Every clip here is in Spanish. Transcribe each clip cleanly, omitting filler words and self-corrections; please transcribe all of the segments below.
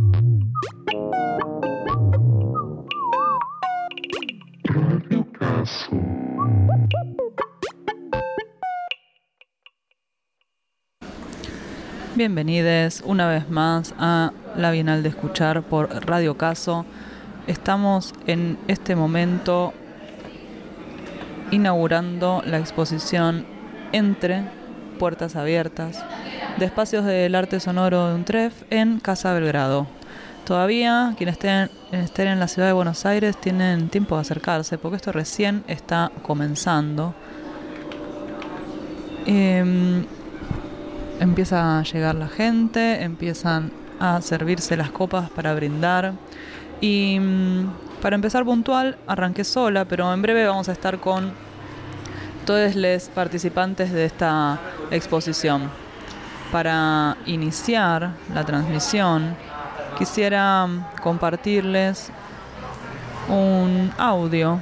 Bienvenidos una vez más a la Bienal de Escuchar por Radio Caso. Estamos en este momento inaugurando la exposición Entre Puertas Abiertas de Espacios del Arte Sonoro de UNTREF en Casa Belgrado. Todavía quienes estén en la ciudad de Buenos Aires tienen tiempo de acercarse porque esto recién está comenzando. Empieza a llegar la gente, empiezan a servirse las copas para brindar. Y para empezar puntual, arranqué sola, pero en breve vamos a estar con todos los participantes de esta exposición. Para iniciar la transmisión, quisiera compartirles un audio,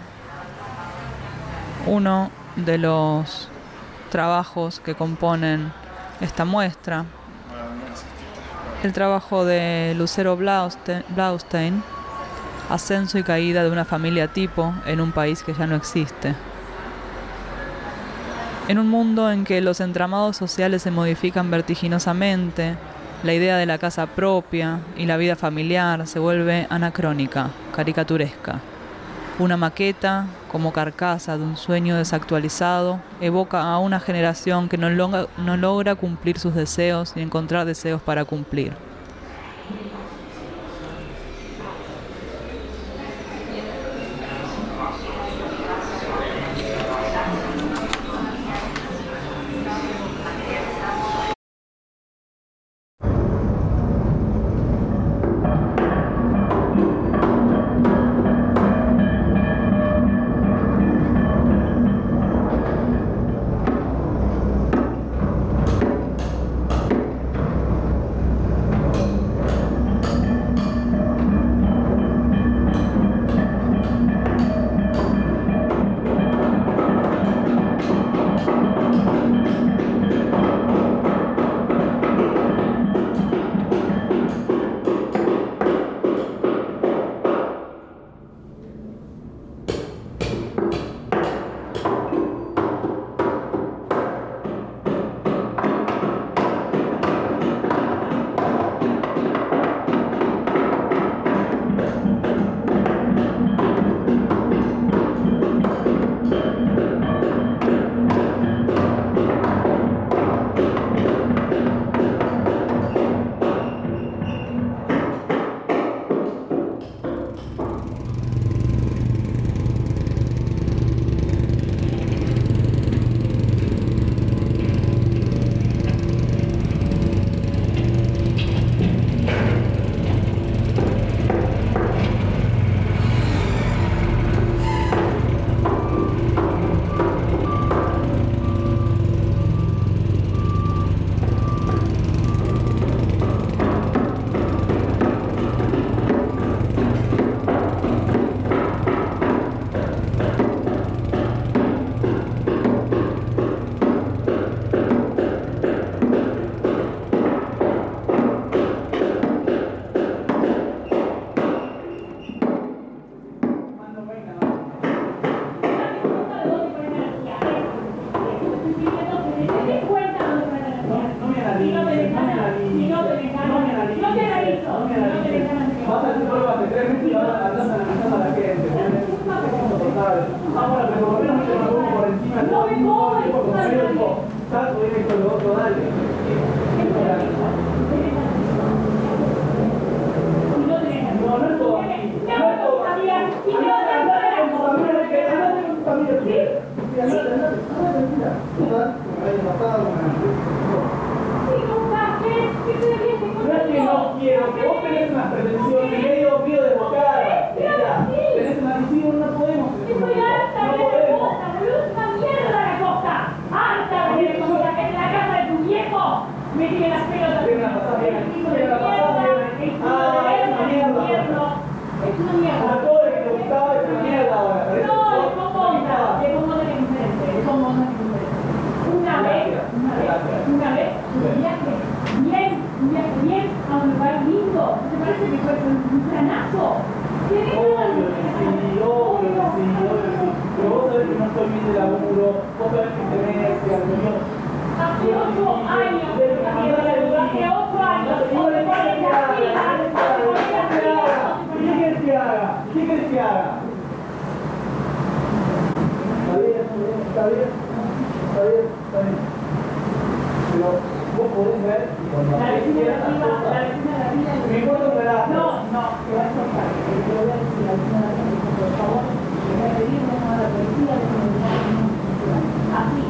uno de los trabajos que componen esta muestra, el trabajo de Lucero Blaustein, Ascenso y caída de una familia tipo en un país que ya no existe. En un mundo en que los entramados sociales se modifican vertiginosamente, la idea de la casa propia y la vida familiar se vuelve anacrónica, caricaturesca. Una maqueta, como carcasa de un sueño desactualizado, evoca a una generación que no logra cumplir sus deseos y encontrar deseos para cumplir. Una vez, un viaje bien, a un lugar lindo. ¿Te parece que fue un planazo? Obvio que sí. Pero vos sabés que no estoy bien de laburo, vos sabés que tenés que hacer. Hace 8 años que hace 8 años. ¿Qué quieres que haga? ¿Qué quieres que haga? Está bien. Pero vos podés ver cuando La vecina de arriba, me importa un carajo. No, te va a contar. Yo voy a decir a la vecina de arriba, por favor, le voy a pedir una a la policía de así.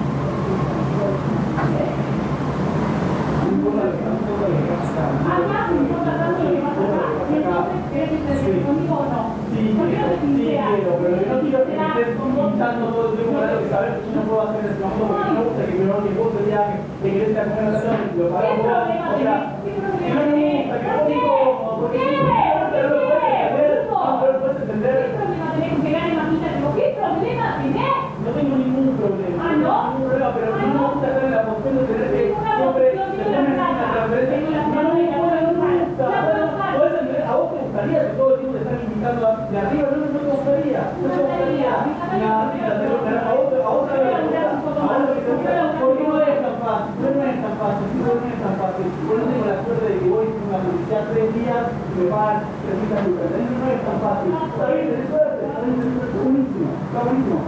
Acá me importa tanto lo que pasa acá. Y entonces, ¿querés que te diga conmigo o no? Sí, ¿Por qué no te pinceas? pero yo no quiero que me estés pinchando todo el tiempo para lo que sabes que yo no puedo hacer en este momento porque no me gusta que me lo que vos te digas que querés estar con la persona y lo parás vos. O sea, que no me gusta que vos digo, porque no lo puedes entender. ¿Qué problema tenés con que gane mamita? ¿Qué problema tenés? No tengo ningún problema. ¿Ah, no? Ningún problema, pero no me gusta estar en la posición de tener que siempre te pones una transferencia. No me gusta. A vos te gustaría que todo el tiempo te están invitando de arriba, no te gustaría. No te gustaría. A vos te gusta. Porque no es tan fácil. No es tan fácil. Yo no tengo la suerte de que voy a una publicidad 3 días y me pagan 300 lucas. No es tan fácil. Está bien, tenés suerte. Buenísimo. Está buenísimo.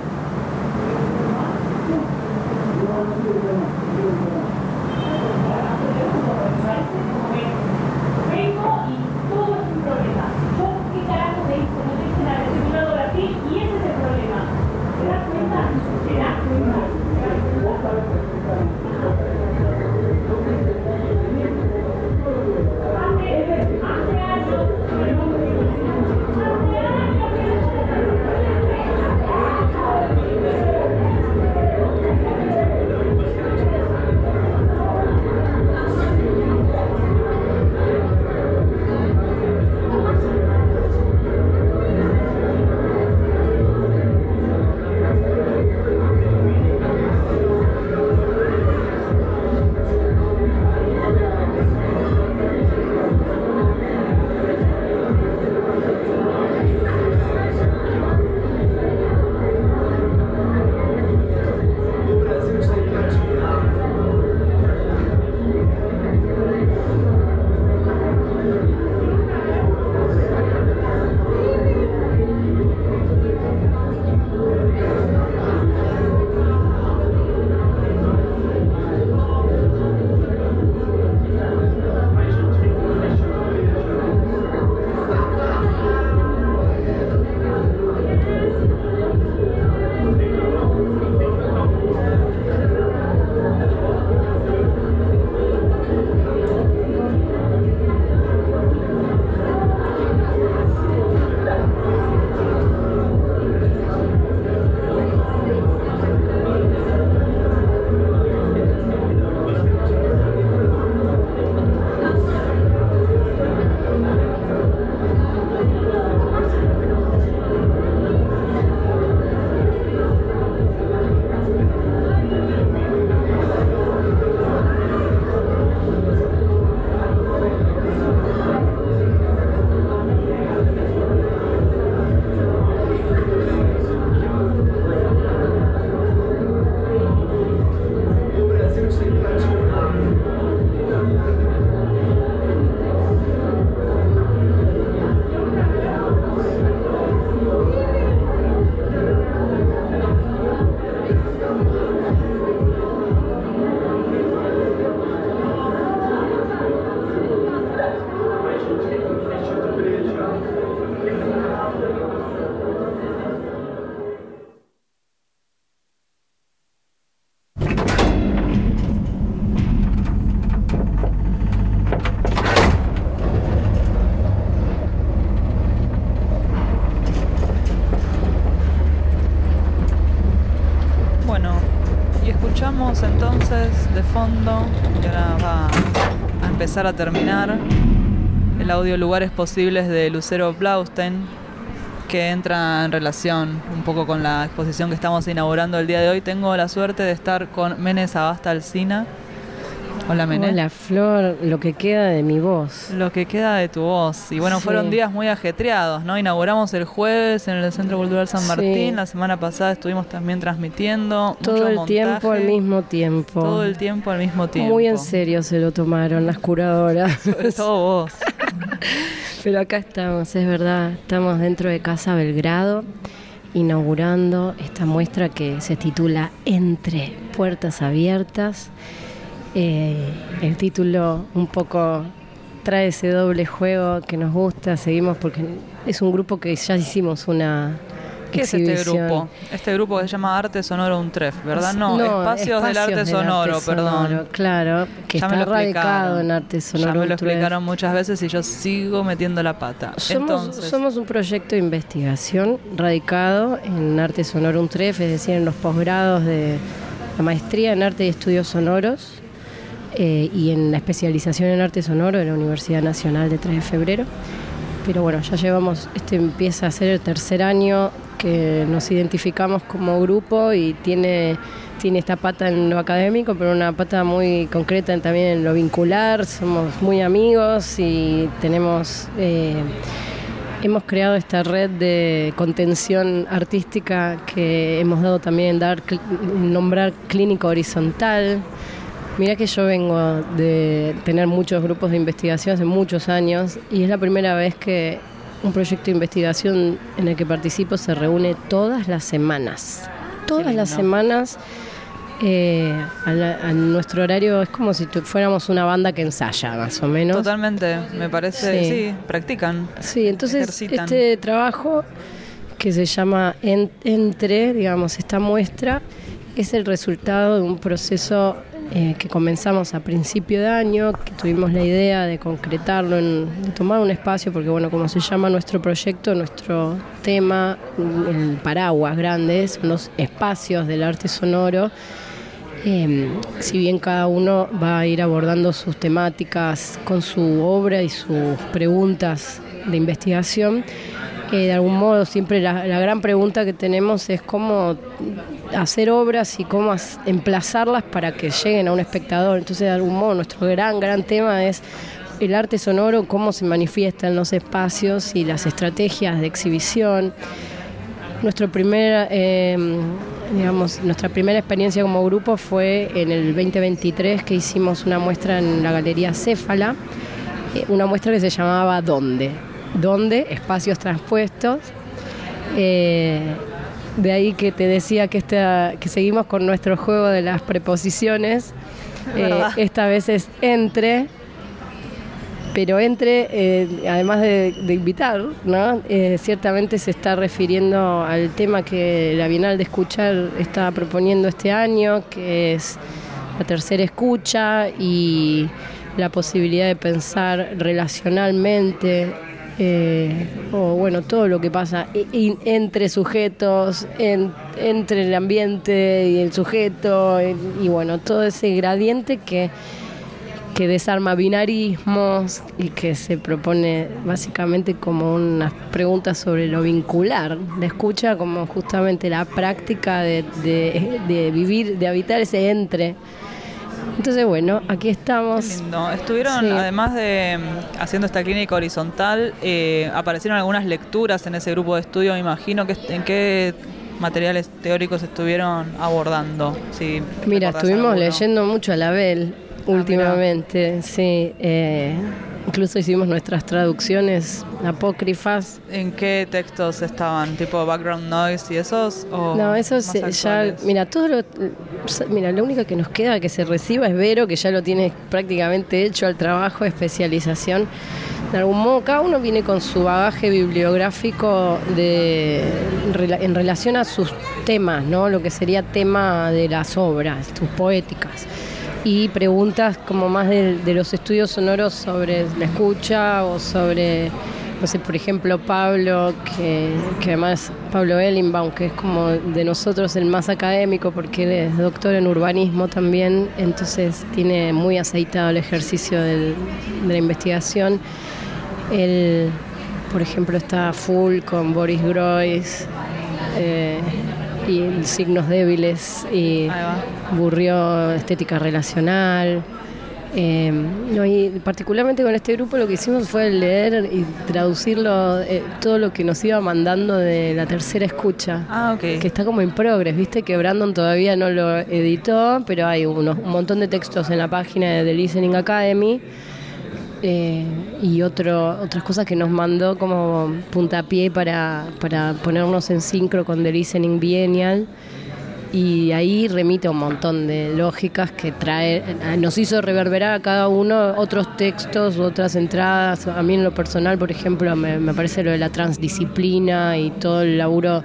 Vengo y todo es un problema. Yo, ¿qué carajo te hice? No te hice nada, te he mirado así y ese es el problema. ¿Te das cuenta? ¿Te das cuenta? Hace años. escuchamos entonces de fondo, y ahora va a empezar a terminar, el audio Lugares Posibles de Lucero Blaustein, que entra en relación un poco con la exposición que estamos inaugurando el día de hoy. Tengo la suerte de estar con Menes Abasta Alsina. Hola, Mené. Hola, Flor, lo que queda de mi voz. Lo que queda de tu voz. Y bueno, Sí. fueron días muy ajetreados, ¿no? Inauguramos el jueves en el Centro Cultural San Martín. Sí. La semana pasada estuvimos también transmitiendo. Todo mucho el montaje, tiempo al mismo tiempo. Todo el tiempo al mismo tiempo. Muy en serio se lo tomaron las curadoras. Sobre todo vos. Pero acá estamos, es verdad. Estamos dentro de Casa Belgrado, inaugurando esta muestra que se titula Entre Puertas Abiertas. El título un poco trae ese doble juego que nos gusta. Seguimos porque es un grupo que ya hicimos una ¿Qué es exhibición. este grupo? Este grupo que se llama Arte Sonoro Untref, ¿verdad? No, Espacios del Arte del Sonoro, Arte perdón. Sonoro, claro, que Ya me está lo radicado explicaron. en Arte Sonoro. Ya me lo Untref. explicaron muchas veces y yo sigo metiendo la pata. Somos un proyecto de investigación radicado en Arte Sonoro Untref, es decir, en los posgrados de la maestría en Arte y Estudios Sonoros y en la especialización en Arte Sonoro de la Universidad Nacional de 3 de Febrero. Pero bueno, ya llevamos, empieza a ser el tercer año que nos identificamos como grupo y tiene esta pata en lo académico, pero una pata muy concreta también en lo vincular. Somos muy amigos y hemos creado esta red de contención artística que hemos dado también nombrar clínica horizontal. Mirá que yo vengo de tener muchos grupos de investigación hace muchos años y es la primera vez que un proyecto de investigación en el que participo se reúne todas las semanas. Todas las semanas a nuestro horario es como si fuéramos una banda que ensaya, más o menos. Totalmente, me parece, sí, practican. Sí, entonces ejercitan. Este trabajo que se llama Entre, digamos, esta muestra, es el resultado de un proceso que comenzamos a principio de año, que tuvimos la idea de concretarlo, de tomar un espacio, porque bueno, como se llama nuestro proyecto, nuestro tema, el paraguas grande, son los espacios del arte sonoro. Si bien cada uno va a ir abordando sus temáticas con su obra y sus preguntas de investigación, de algún modo siempre la gran pregunta que tenemos es cómo hacer obras y cómo emplazarlas para que lleguen a un espectador. Entonces, de algún modo, nuestro gran tema es el arte sonoro, cómo se manifiesta en los espacios y las estrategias de exhibición. Nuestra primera experiencia como grupo fue en el 2023, que hicimos una muestra en la Galería Céfala, una muestra que se llamaba ¿Dónde? Espacios transpuestos. De ahí que te decía que seguimos con nuestro juego de las preposiciones. Esta vez es entre, pero además de invitar, ¿no? Ciertamente se está refiriendo al tema que la Bienal de Escuchar está proponiendo este año, que es la tercera escucha y la posibilidad de pensar relacionalmente todo lo que pasa entre sujetos, entre el ambiente y el sujeto, y bueno, todo ese gradiente que desarma binarismos y que se propone básicamente como unas preguntas sobre lo vincular, la escucha como justamente la práctica de vivir, de habitar ese entre. Entonces, bueno, aquí estamos. Qué lindo. Estuvieron, además de haciendo esta clínica horizontal, aparecieron algunas lecturas en ese grupo de estudio, me imagino. ¿En qué materiales teóricos estuvieron abordando? Si Mira, estuvimos alguno. leyendo mucho a Label últimamente, sí. Incluso hicimos nuestras traducciones apócrifas. ¿En qué textos estaban? ¿Tipo background noise y esos? No, esos ya... Mira, lo único que nos queda que se reciba es Vero, que ya lo tiene prácticamente hecho al trabajo de especialización. De algún modo, cada uno viene con su bagaje bibliográfico en relación a sus temas, ¿no? Lo que sería tema de las obras, sus poéticas. Y preguntas como más de los estudios sonoros sobre la escucha o sobre, no sé, por ejemplo, Pablo, que además Pablo Ellenbaum, que es como de nosotros el más académico porque él es doctor en urbanismo también, entonces tiene muy aceitado el ejercicio de la investigación. Él, por ejemplo, está full con Boris Groys, y Signos Débiles y Burrió, estética relacional. No, y particularmente con este grupo lo que hicimos fue leer y traducirlo, todo lo que nos iba mandando de la tercera escucha. Ah, ok. Que está como en progress, viste que Brandon todavía no lo editó, pero hay un montón de textos en la página de The Listening Academy. Y otras cosas que nos mandó como puntapié para ponernos en sincro con The Listening Biennial. Y ahí remite un montón de lógicas que nos hizo reverberar a cada uno otros textos, otras entradas. A mí en lo personal, por ejemplo, me parece lo de la transdisciplina y todo el laburo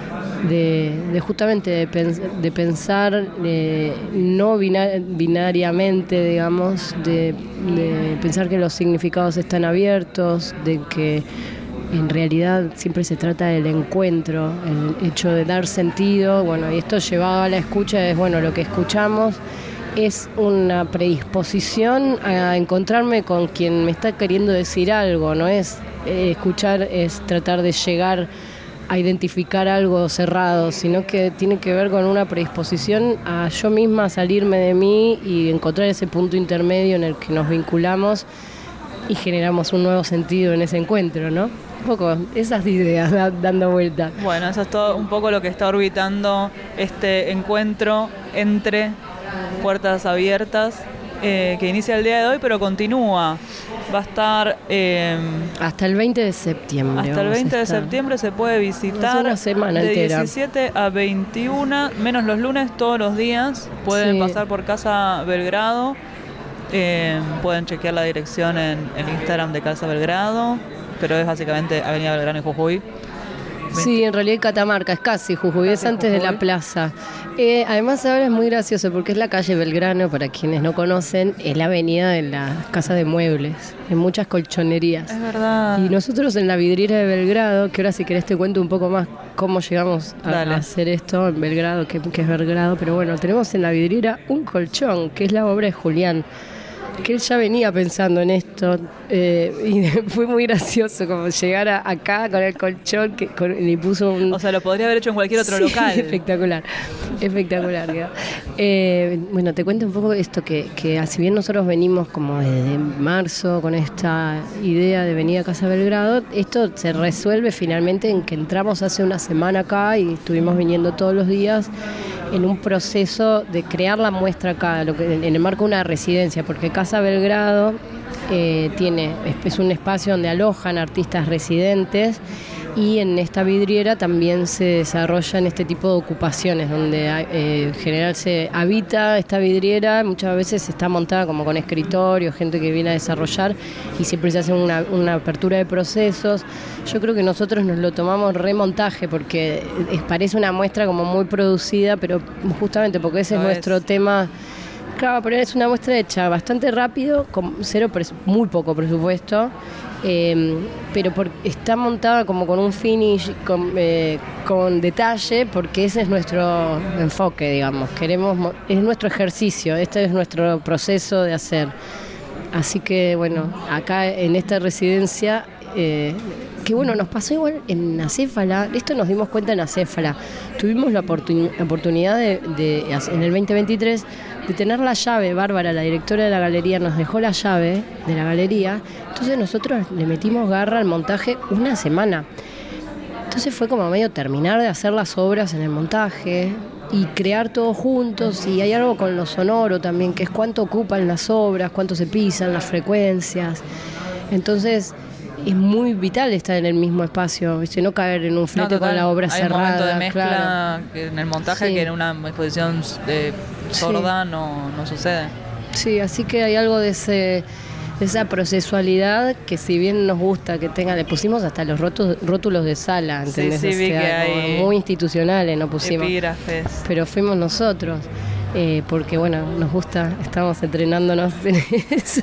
de justamente de pensar no binariamente, digamos, de pensar que los significados están abiertos, de que en realidad siempre se trata del encuentro, el hecho de dar sentido. Bueno, y esto llevado a la escucha es, bueno, lo que escuchamos es una predisposición a encontrarme con quien me está queriendo decir algo, no es escuchar, es tratar de llegar a identificar algo cerrado, sino que tiene que ver con una predisposición a yo misma salirme de mí y encontrar ese punto intermedio en el que nos vinculamos y generamos un nuevo sentido en ese encuentro, ¿no? Un poco esas ideas dando vuelta. Bueno, eso es todo un poco lo que está orbitando este encuentro entre puertas abiertas que inicia el día de hoy, pero continúa. Va a estar hasta el 20 de septiembre. Hasta el 20 de septiembre se puede visitar. Una semana de entera. 17 a 21, menos los lunes, todos los días. Pueden pasar por Casa Belgrado. Pueden chequear la dirección en el Instagram de Casa Belgrado, pero es básicamente Avenida Belgrano y Jujuy. Sí, en realidad Catamarca, es casi Jujuy, es antes de la plaza. Además ahora es muy gracioso porque es la calle Belgrano, para quienes no conocen, es la avenida de las casas de muebles, en muchas colchonerías. Es verdad. Y nosotros en la vidriera de Belgrado, que ahora si querés te cuento un poco más cómo llegamos a hacer esto en Belgrado, que es Belgrado, pero bueno, tenemos en la vidriera un colchón, que es la obra de Julián, que él ya venía pensando en esto, y fue muy gracioso como llegar acá con el colchón y puso un... O sea, lo podría haber hecho en cualquier otro local. Espectacular. Bueno, te cuento un poco esto, que si bien nosotros venimos como desde marzo con esta idea de venir a Casa Belgrado, esto se resuelve finalmente en que entramos hace una semana acá y estuvimos viniendo todos los días en un proceso de crear la muestra acá, en el marco de una residencia, porque Casa Belgrado es un espacio donde alojan artistas residentes, y en esta vidriera también se desarrollan este tipo de ocupaciones donde en general se habita esta vidriera, muchas veces está montada como con escritorio, gente que viene a desarrollar, y siempre se hace una apertura de procesos. Yo creo que nosotros nos lo tomamos remontaje porque parece una muestra como muy producida, pero justamente porque ese es nuestro tema. Claro, pero es una muestra hecha bastante rápido, con muy poco presupuesto, pero está montada como con un finish, con detalle, porque ese es nuestro enfoque, digamos. Es nuestro ejercicio, este es nuestro proceso de hacer. Así que, bueno, acá en esta residencia, que bueno, nos pasó igual en Acéfala, esto nos dimos cuenta en Acéfala. Tuvimos la oportunidad en el 2023 de tener la llave. Bárbara, la directora de la galería, nos dejó la llave de la galería, entonces nosotros le metimos garra al montaje una semana. Entonces fue como medio terminar de hacer las obras en el montaje y crear todos juntos, y hay algo con lo sonoro también, que es cuánto ocupan las obras, cuánto se pisan, las frecuencias. Entonces es muy vital estar en el mismo espacio, ¿viste? No caer en un flete con la obra cerrada. Hay un momento de mezcla en el montaje que en una exposición sorda no sucede. Sí, así que hay algo de esa procesualidad que, si bien nos gusta que tenga, le pusimos hasta los rótulos de sala, ¿entendés? Sí, vi que hay muy institucionales, no pusimos. Epígrafes. Pero fuimos nosotros, porque bueno, nos gusta, estamos entrenándonos en eso.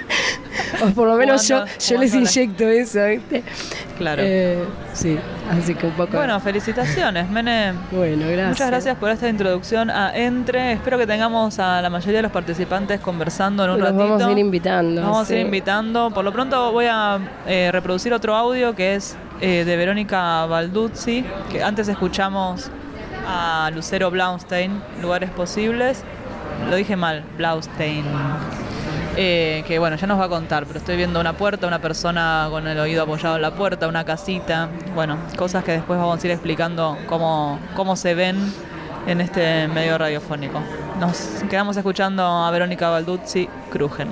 O por lo menos yo les inyecto eso, ¿viste? Claro. Sí, así que un poco... Bueno, felicitaciones, Mene. Bueno, gracias. Muchas gracias por esta introducción a Entre. Espero que tengamos a la mayoría de los participantes conversando en un ratito. Vamos a ir invitando. Vamos a ir invitando. Por lo pronto voy a reproducir otro audio que es de Verónica Balduzzi, que antes escuchamos a Lucero Blaustein, Lugares Posibles. Lo dije mal, Blaustein. que bueno, ya nos va a contar, pero estoy viendo una puerta, una persona con el oído apoyado en la puerta, una casita, bueno, cosas que después vamos a ir explicando cómo se ven en este medio radiofónico. Nos quedamos escuchando a Verónica Balduzzi, Krugen.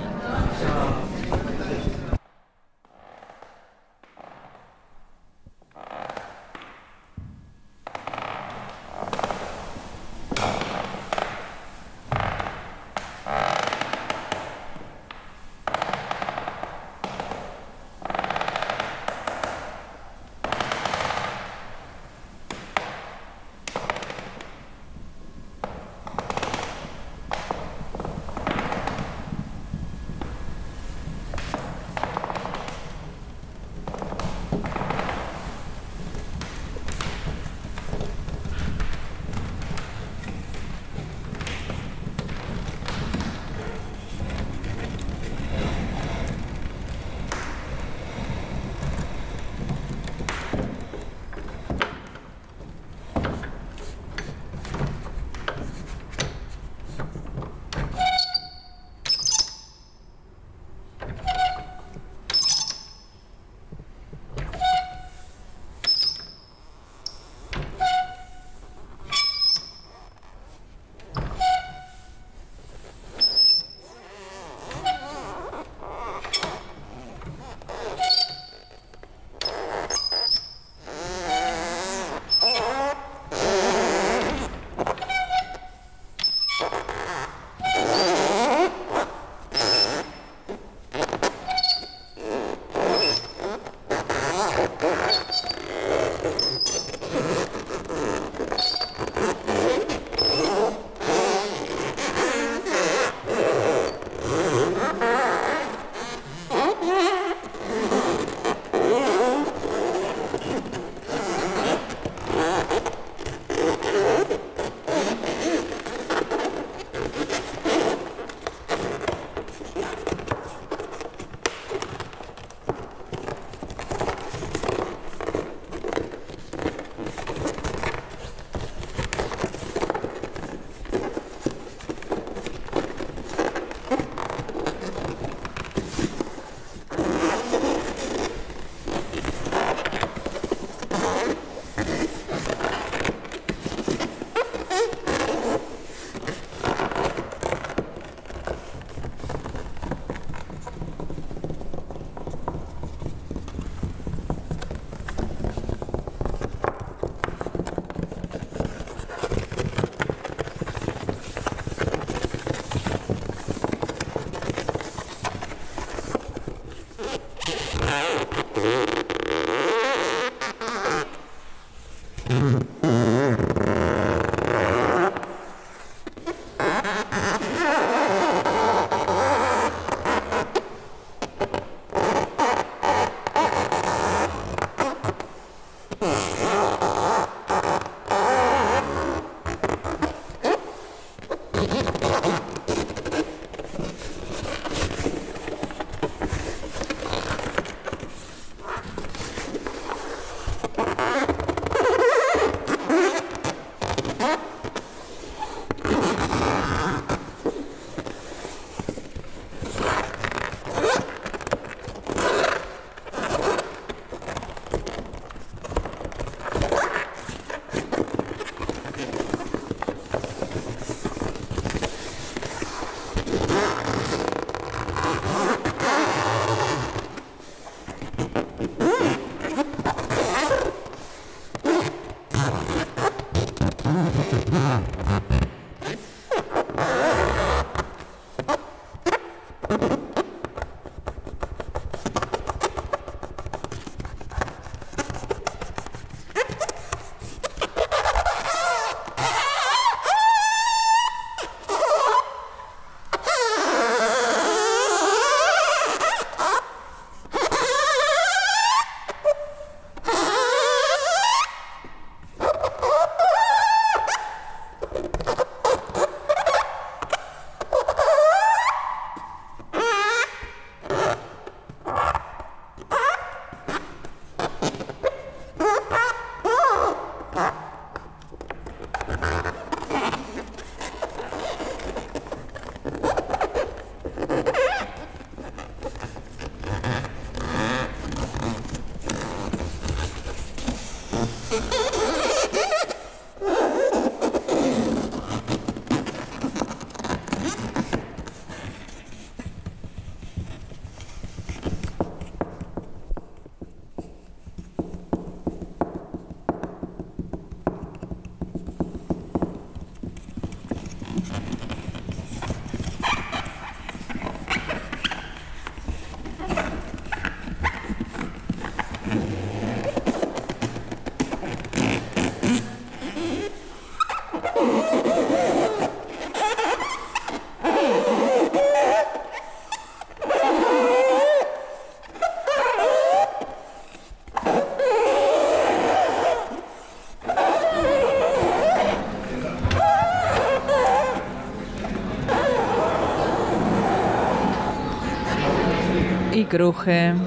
Crujen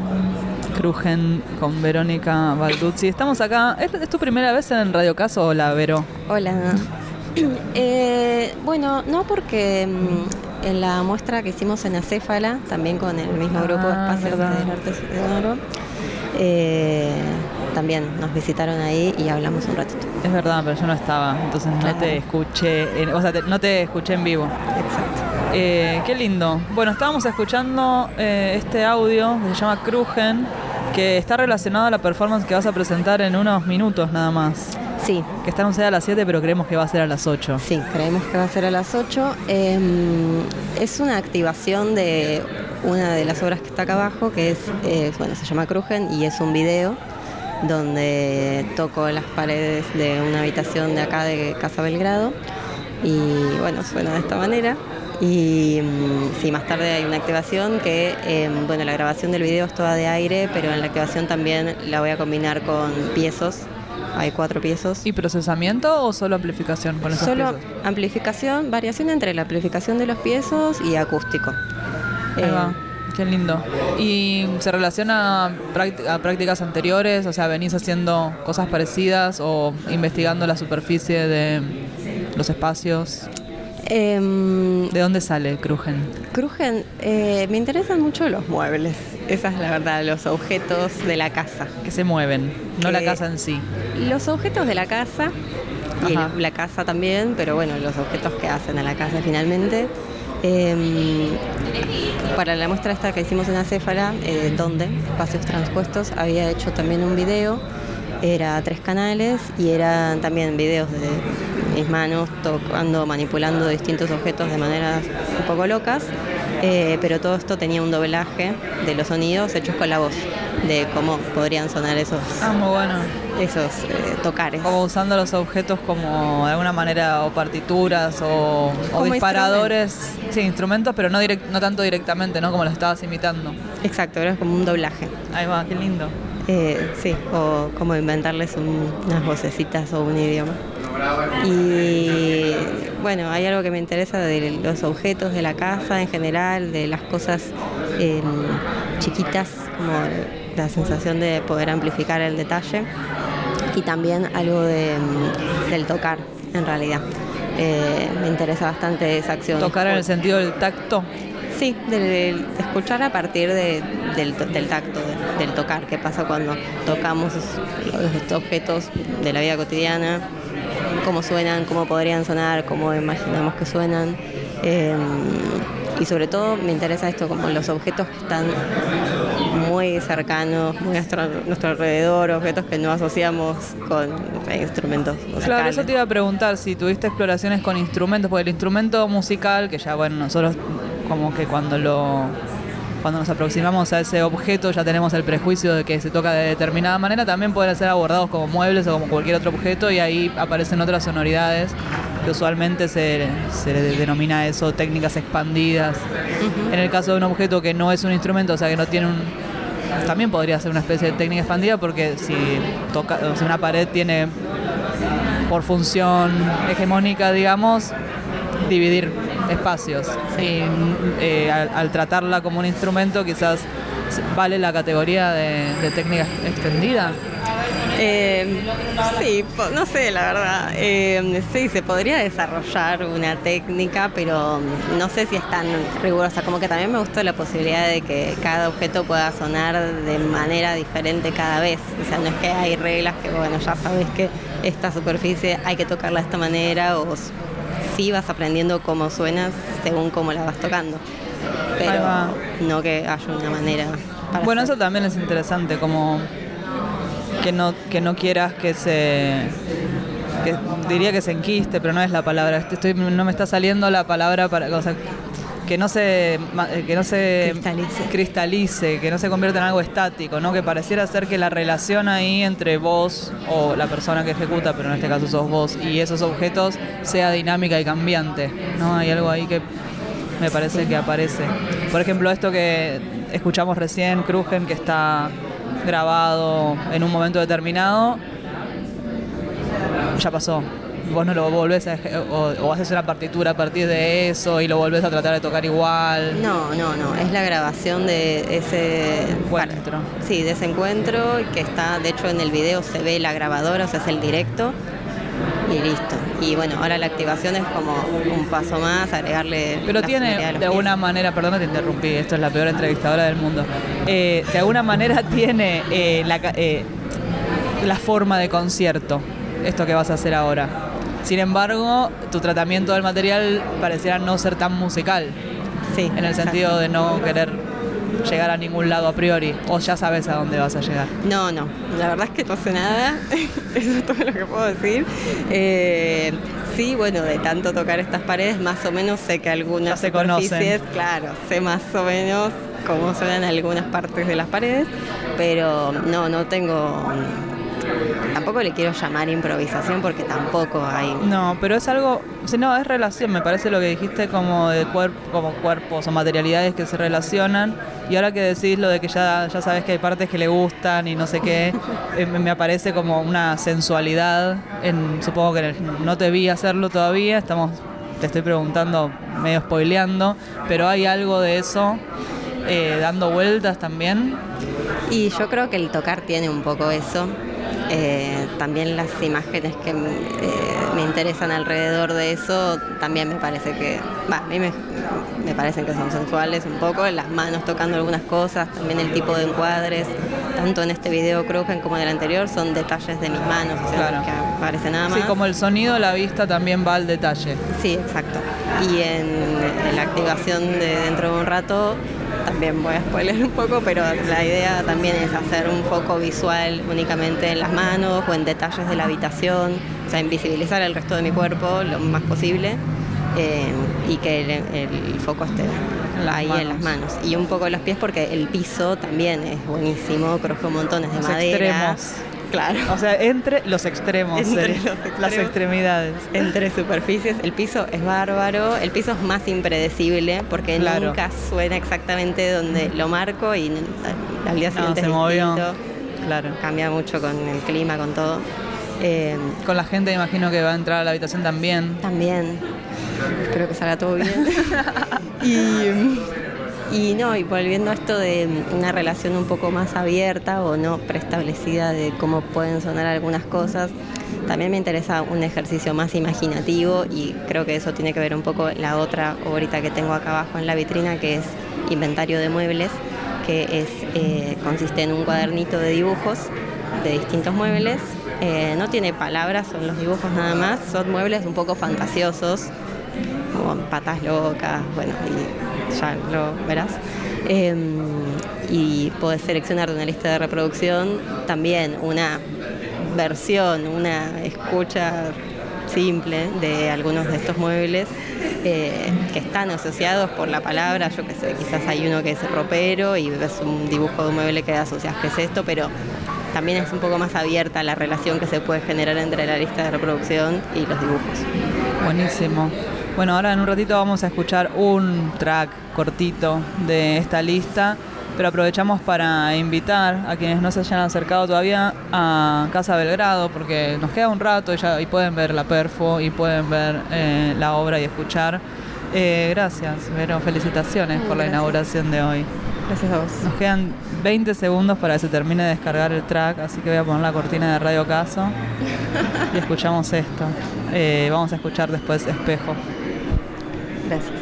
con Verónica Balduzzi. Estamos acá. ¿Es tu primera vez en Radio Caso? Hola, Vero. Hola. Bueno, no, porque en la muestra que hicimos en Acéfala, también con el mismo grupo Espacios del Arte Sonoro, también nos visitaron ahí y hablamos un ratito. Es verdad, pero yo no estaba, entonces no te escuché, no te escuché en vivo. Exacto. Qué lindo. Bueno, estábamos escuchando este audio que se llama Crujen, que está relacionado a la performance que vas a presentar en unos minutos nada más. Sí. Que está anunciada a las 7, pero creemos que va a ser a las 8. Sí, creemos que va a ser a las 8. Es una activación de una de las obras que está acá abajo, que es, se llama Crujen, y es un video donde toco las paredes de una habitación de acá de Casa Belgrado. Y bueno, suena de esta manera. Y sí, más tarde hay una activación que, la grabación del video es toda de aire, pero en la activación también la voy a combinar con piezos. Hay 4 piezos. ¿Y procesamiento o solo amplificación con esos Solo piezos? amplificación, variación entre la amplificación de los piezos y acústico. Ahí va. Qué lindo. ¿Y se relaciona a prácticas anteriores? O sea, ¿venís haciendo cosas parecidas o investigando la superficie de los espacios? ¿De dónde sale Crujen? Crujen, me interesan mucho los muebles. Esa es la verdad, los objetos de la casa. Que se mueven, no la casa en sí. Los objetos de la casa, y la casa también, pero bueno, los objetos que hacen a la casa finalmente. Para la muestra esta que hicimos en Acéfala, donde Espacios Transpuestos, había hecho también un video. Era 3 canales y eran también videos de mis manos tocando, manipulando distintos objetos de maneras un poco locas, pero todo esto tenía un doblaje de los sonidos hechos con la voz, de cómo podrían sonar esos, muy bueno. Esos tocares. Como usando los objetos como de alguna manera o partituras o disparadores, instrumentos, pero no tanto directamente, ¿no? Como los estabas imitando. Exacto, era como un doblaje. Ahí va, qué lindo. Sí, o como inventarles unas vocecitas o un idioma. Y bueno, hay algo que me interesa de los objetos de la casa en general, de las cosas chiquitas, como la sensación de poder amplificar el detalle, y también algo del tocar, en realidad. Me interesa bastante esa acción. ¿Tocar en el sentido del tacto? Sí, de escuchar a partir del tacto, del tocar, qué pasa cuando tocamos los objetos de la vida cotidiana, cómo suenan, cómo podrían sonar, cómo imaginamos que suenan. Y sobre todo me interesa esto, como los objetos que están muy cercanos, muy a nuestro alrededor, objetos que no asociamos con instrumentos musicales. Claro, eso te iba a preguntar, si tuviste exploraciones con instrumentos, porque el instrumento musical, que ya, bueno, nosotros como que cuando nos aproximamos a ese objeto ya tenemos el prejuicio de que se toca de determinada manera, también pueden ser abordados como muebles o como cualquier otro objeto, y ahí aparecen otras sonoridades que usualmente se denomina eso técnicas expandidas. En el caso de un objeto que no es un instrumento, o sea que no tiene también podría ser una especie de técnica expandida, porque si una pared tiene por función hegemónica, digamos, dividir espacios. Y al tratarla como un instrumento, quizás vale la categoría de técnica extendida. Sí, no sé, la verdad. Sí, se podría desarrollar una técnica, pero no sé si es tan rigurosa. Como que también me gustó la posibilidad de que cada objeto pueda sonar de manera diferente cada vez. O sea, no es que hay reglas que, bueno, ya sabes que esta superficie hay que tocarla de esta manera, o sí vas aprendiendo cómo suena según cómo la vas tocando. Pero no que haya una manera para bueno, hacer. Eso también es interesante, como que no quieras diría que se enquiste, pero no es la palabra. No me está saliendo la palabra para, o sea, que no se cristalice, que no se convierta en algo estático, ¿no? Que pareciera ser que la relación ahí entre vos o la persona que ejecuta, pero en este caso sos vos, y esos objetos sea dinámica y cambiante, ¿no? Hay algo ahí que me parece que aparece. Por ejemplo, esto que escuchamos recién, Crujen, que está grabado en un momento determinado, ya pasó. vos no lo volvés o haces una partitura a partir de eso y lo volvés a tratar de tocar igual. No, es la grabación de ese Encuentro. Sí, de ese encuentro que está, de hecho en el video se ve la grabadora, o sea, es el directo y listo. Y bueno, ahora la activación es como un paso más, agregarle. Pero la tiene, sonoridad los de alguna manera, perdón que te interrumpí, esto es la peor entrevistadora del mundo, de alguna manera tiene la forma de concierto, esto que vas a hacer ahora. Sin embargo, tu tratamiento del material pareciera no ser tan musical, pies. Sí, en el sentido de no querer llegar a ningún lado a priori, o ya sabes a dónde vas a llegar. No, la verdad es que no sé nada, eso es todo lo que puedo decir. Sí, bueno, de tanto tocar estas paredes, más o menos sé que algunas Ya se superficies, conocen. claro, sé más o menos cómo suenan algunas partes de las paredes, pero no tengo, tampoco le quiero llamar improvisación porque tampoco hay. No, pero es algo, no, es relación, me parece lo que dijiste como de como cuerpos o materialidades que se relacionan, y ahora que decís lo de que ya sabes que hay partes que le gustan y no sé qué, me aparece como una sensualidad, supongo que no te vi hacerlo todavía, te estoy preguntando, medio spoileando, pero hay algo de eso dando vueltas también. Y yo creo que el tocar tiene un poco eso. También las imágenes que me interesan alrededor de eso también me parece que, a mí me parecen que son sensuales un poco, las manos tocando algunas cosas, también el tipo de encuadres, tanto en este video Crujen como en el anterior, son detalles de mis manos, o sea, Claro. que aparece nada más. Sí, como el sonido, la vista también va al detalle. Sí, exacto. Y en la activación de dentro de un rato, también voy a spoiler un poco, pero la idea también es hacer un foco visual únicamente en las manos o en detalles de la habitación, o sea, invisibilizar el resto de mi cuerpo lo más posible y que el foco esté ahí en las manos. Y un poco en los pies porque el piso también es buenísimo, cruje montones de Los madera. extremos. Claro. O sea, entre los extremos, Entre sería, los extremos. las extremidades. Entre superficies, el piso es bárbaro, el piso es más impredecible porque Claro. nunca suena exactamente donde lo marco y al día siguiente se es movió. distinto, Claro. cambia mucho con el clima, con todo. Con la gente imagino que va a entrar a la habitación también. También, espero que salga todo bien. Y volviendo a esto de una relación un poco más abierta o no preestablecida de cómo pueden sonar algunas cosas, también me interesa un ejercicio más imaginativo y creo que eso tiene que ver un poco la otra obrita que tengo acá abajo en la vitrina, que es Inventario de Muebles, que consiste en un cuadernito de dibujos de distintos muebles. No tiene palabras, son los dibujos nada más, son muebles un poco fantasiosos, como patas locas, bueno, y ya lo verás. Y podés seleccionar de una lista de reproducción también una versión, una escucha simple de algunos de estos muebles que están asociados por la palabra. Yo qué sé, quizás hay uno que es ropero y ves un dibujo de un mueble que asocias que es esto, pero también es un poco más abierta la relación que se puede generar entre la lista de reproducción y los dibujos. Buenísimo. Bueno, ahora en un ratito vamos a escuchar un track cortito de esta lista, pero aprovechamos para invitar a quienes no se hayan acercado todavía a Casa Belgrado, porque nos queda un rato y pueden ver la perfo y pueden ver la obra y escuchar. Gracias, Vero, felicitaciones por la inauguración de hoy. Gracias a vos. Nos quedan 20 segundos para que se termine de descargar el track, así que voy a poner la cortina de Radio Caso y escuchamos esto. Vamos a escuchar después Espejo. Gracias.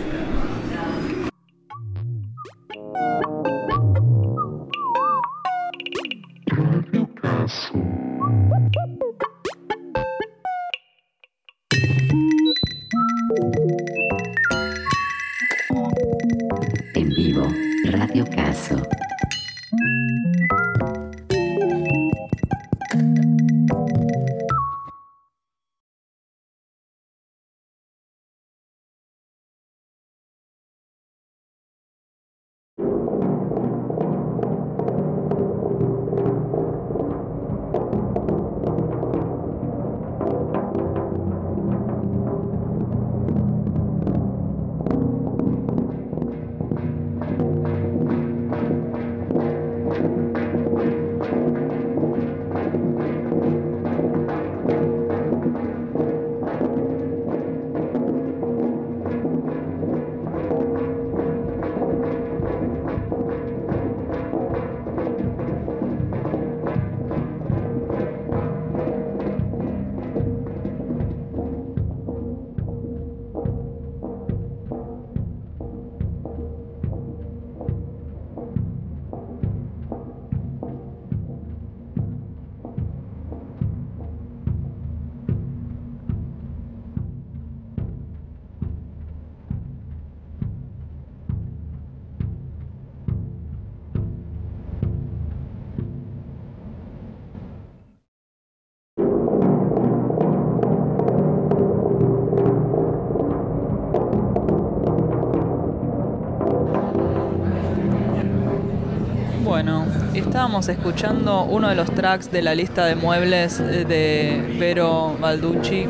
En vivo, Radio Caso. Bueno, estábamos escuchando uno de los tracks de la lista de muebles de Vero Balduzzi,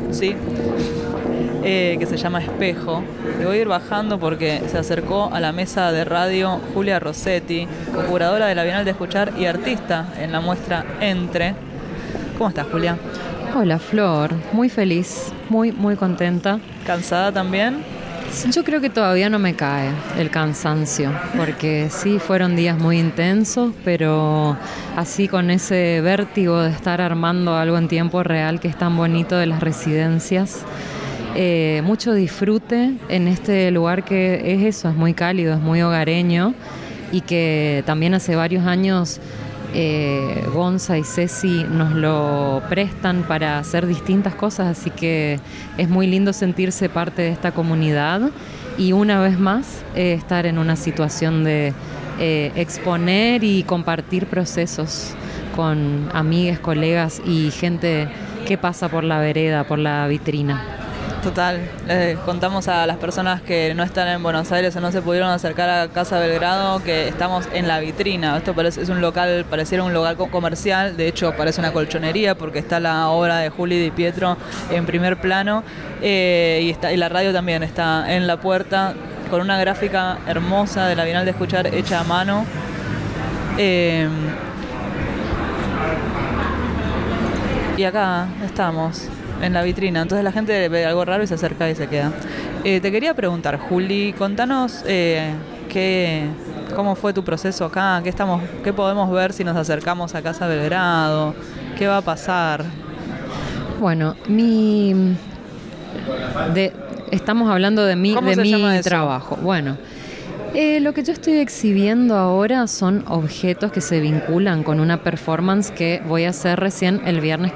que se llama Espejo. Le voy a ir bajando porque se acercó a la mesa de radio Julia Rossetti, curadora de la Bienal de Escuchar y artista en la muestra Entre. ¿Cómo estás, Julia? Hola, Flor. Muy feliz, muy contenta. ¿Cansada también? Yo creo que todavía no me cae el cansancio, porque sí, fueron días muy intensos, pero así con ese vértigo de estar armando algo en tiempo real que es tan bonito de las residencias. Mucho disfrute en este lugar que es eso, es muy cálido, es muy hogareño y que también hace varios años Gonza y Ceci nos lo prestan para hacer distintas cosas, así que es muy lindo sentirse parte de esta comunidad y una vez más estar en una situación de exponer y compartir procesos con amigas, colegas y gente que pasa por la vereda, por la vitrina. Total, contamos a las personas que no están en Buenos Aires o no se pudieron acercar a Casa Belgrado que estamos en la vitrina. Esto es un local, pareciera un local comercial, de hecho parece una colchonería porque está la obra de Juli Di Pietro en primer plano y la radio también está en la puerta con una gráfica hermosa de la Bienal de Escuchar hecha a mano. Y acá estamos en la vitrina, entonces la gente ve algo raro y se acerca y se queda. Te quería preguntar, Juli, contanos cómo fue tu proceso acá, qué podemos ver si nos acercamos a Casa Belgrado, qué va a pasar. Bueno, estamos hablando de mi trabajo. Bueno, lo que yo estoy exhibiendo ahora son objetos que se vinculan con una performance que voy a hacer recién el viernes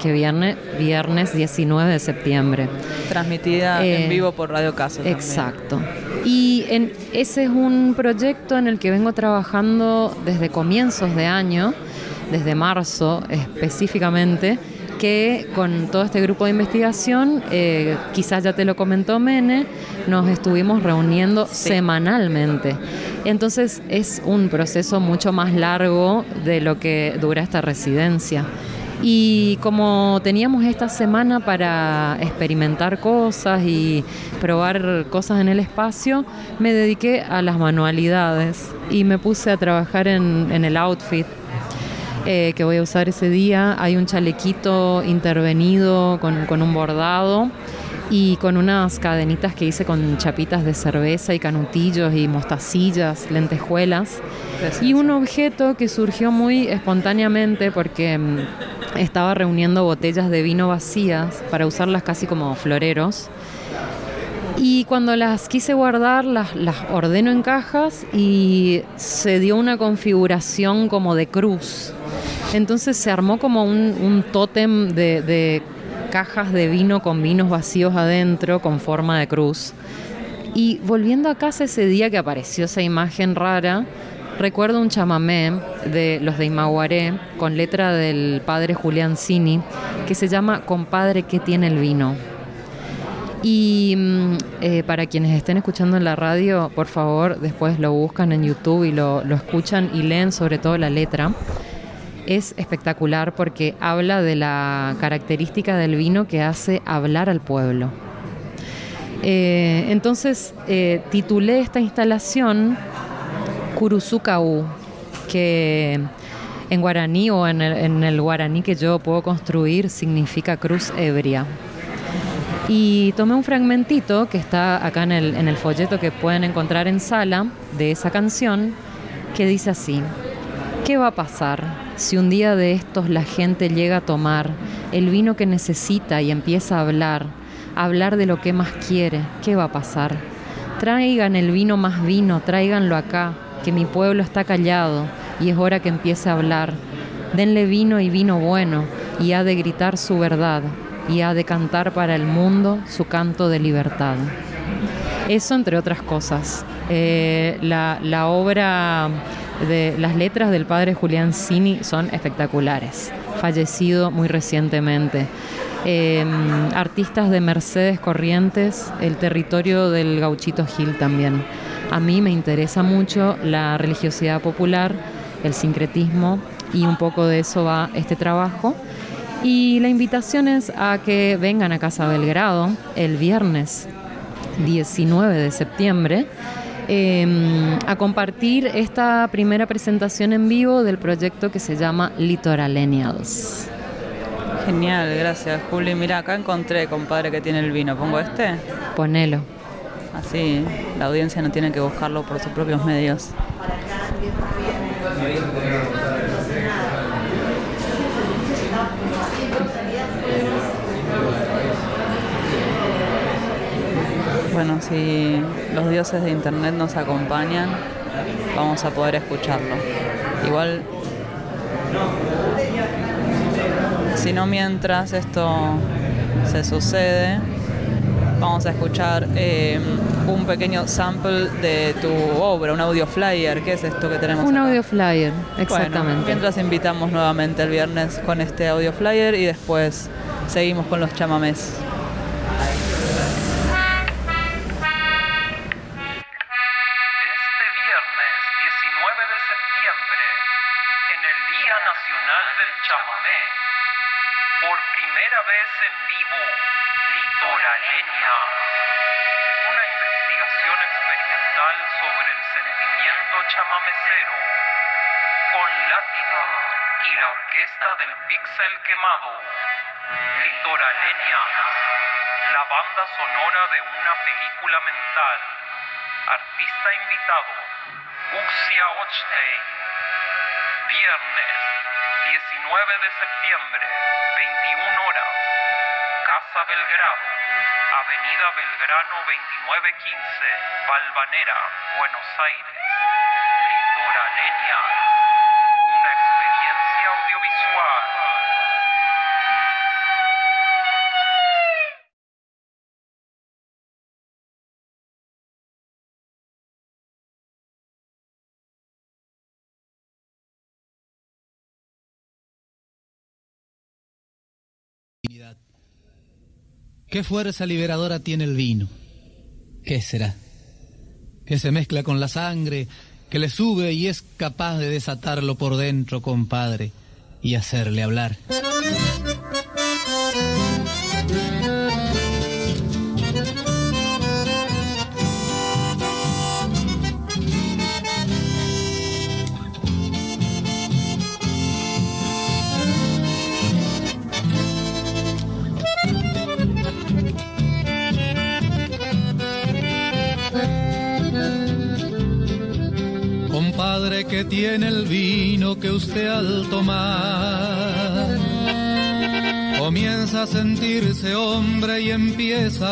19 de septiembre. Transmitida en vivo por Radio Caso. Exacto. Y ese es un proyecto en el que vengo trabajando desde comienzos de año, desde marzo específicamente, que con todo este grupo de investigación, quizás ya te lo comentó Mene, nos estuvimos reuniendo semanalmente. Entonces es un proceso mucho más largo de lo que dura esta residencia. Y como teníamos esta semana para experimentar cosas y probar cosas en el espacio, me dediqué a las manualidades y me puse a trabajar en el outfit que voy a usar ese día. Hay un chalequito intervenido con un bordado y con unas cadenitas que hice con chapitas de cerveza y canutillos y mostacillas, lentejuelas. Gracias. Y un objeto que surgió muy espontáneamente porque estaba reuniendo botellas de vino vacías para usarlas casi como floreros. Y cuando las quise guardar, las ordeno en cajas y se dio una configuración como de cruz. Entonces se armó como un tótem de cajas de vino con vinos vacíos adentro con forma de cruz. Y volviendo a casa ese día que apareció esa imagen rara, recuerdo un chamamé de los de Imaguaré con letra del padre Julián Cini que se llama Compadre, ¿qué tiene el vino? Y para quienes estén escuchando en la radio, por favor, después lo buscan en YouTube y lo escuchan y leen sobre todo la letra. Es espectacular porque habla de la característica del vino que hace hablar al pueblo. Entonces titulé esta instalación Curuzucaú, que en guaraní o en el guaraní que yo puedo construir significa cruz ebria. Y tomé un fragmentito que está acá en el folleto que pueden encontrar en sala de esa canción, que dice así: ¿qué va a pasar si un día de estos la gente llega a tomar el vino que necesita y empieza a hablar de lo que más quiere? ¿Qué va a pasar? Traigan el vino más vino, tráiganlo acá, que mi pueblo está callado y es hora que empiece a hablar. Denle vino y vino bueno, y ha de gritar su verdad, y ha de cantar para el mundo su canto de libertad. Eso entre otras cosas. La obra de las letras del padre Julián Cini son espectaculares, fallecido muy recientemente. Artistas de Mercedes Corrientes, el territorio del Gauchito Gil también. A mí me interesa mucho la religiosidad popular el sincretismo, y un poco de eso va este trabajo. Y la invitación es a que vengan a Casa Belgrado el viernes 19 de septiembre a compartir esta primera presentación en vivo del proyecto que se llama Litoralenials. Genial, gracias Juli. Mira, acá encontré, compadre, que tiene el vino. ¿Pongo este? Ponelo. Así la audiencia no tiene que buscarlo por sus propios medios. Bueno, si los dioses de internet nos acompañan, vamos a poder escucharlo. Igual, si no, mientras esto se sucede, vamos a escuchar un pequeño sample de tu obra, un audio flyer. ¿Qué es esto que tenemos Un acá? audio flyer, exactamente. Bueno, mientras invitamos nuevamente el viernes con este audio flyer y después seguimos con los chamamés. Este viernes 19 de septiembre, en el Día Nacional del Chamamé, por primera vez en vivo, Litoralenia, una investigación experimental sobre el sentimiento chamamecero, con Látigo y la orquesta del Pixel Quemado. Litoralenia, la banda sonora de una película mental. Artista invitado, Uxia Ochstein. Viernes 19 de septiembre, 21 horas. Casa Belgrado, Avenida Belgrano 2915, Valvanera, Buenos Aires. Litoralenia, una experiencia audiovisual. ¿Qué fuerza liberadora tiene el vino? ¿Qué será? Que se mezcla con la sangre, que le sube y es capaz de desatarlo por dentro, compadre, y hacerle hablar. Compadre, que tiene el vino que usted al tomar comienza a sentirse hombre y empieza a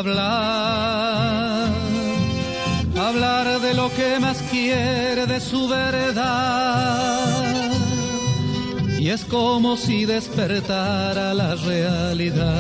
hablar de lo que más quiere, de su verdad, y es como si despertara la realidad.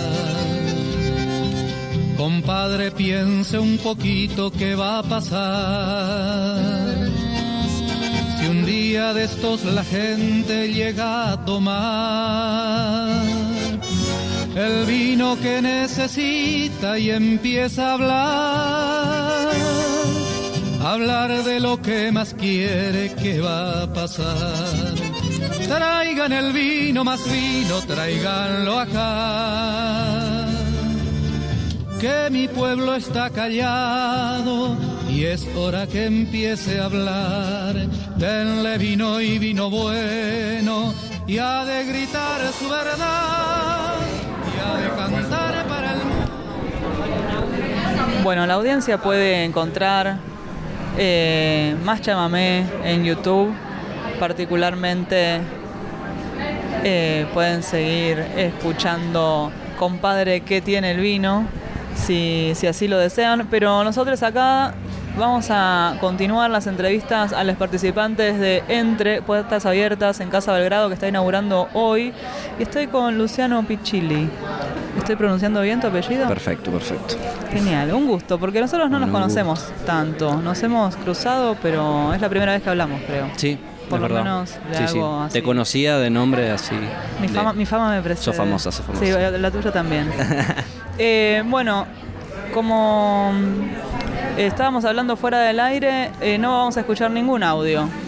Compadre, piense un poquito qué va a pasar si un día de estos la gente llega a tomar el vino que necesita y empieza a hablar de lo que más quiere. ¿Qué va a pasar? Traigan el vino, más vino, tráiganlo acá, que mi pueblo está callado y es hora que empiece a hablar. Denle vino y vino bueno, y ha de gritar su verdad, y ha de cantar para el mundo. Bueno, la audiencia puede encontrar más chamamé en YouTube, particularmente pueden seguir escuchando Compadre, ¿qué tiene el vino? Si así lo desean, pero nosotros acá vamos a continuar las entrevistas a los participantes de Entre Puertas Abiertas en Casa Belgrado, que está inaugurando hoy, y estoy con Luciano Pichilli. ¿Estoy pronunciando bien tu apellido? Perfecto, perfecto. Genial, un gusto, porque nosotros no nos conocemos tanto, nos hemos cruzado, pero es la primera vez que hablamos, creo. Sí, por lo verdad. menos de algo así. Te conocía de nombre así. Mi fama me precede. Sos famosa. Sí, la tuya también. Bueno, como estábamos hablando fuera del aire, no vamos a escuchar ningún audio,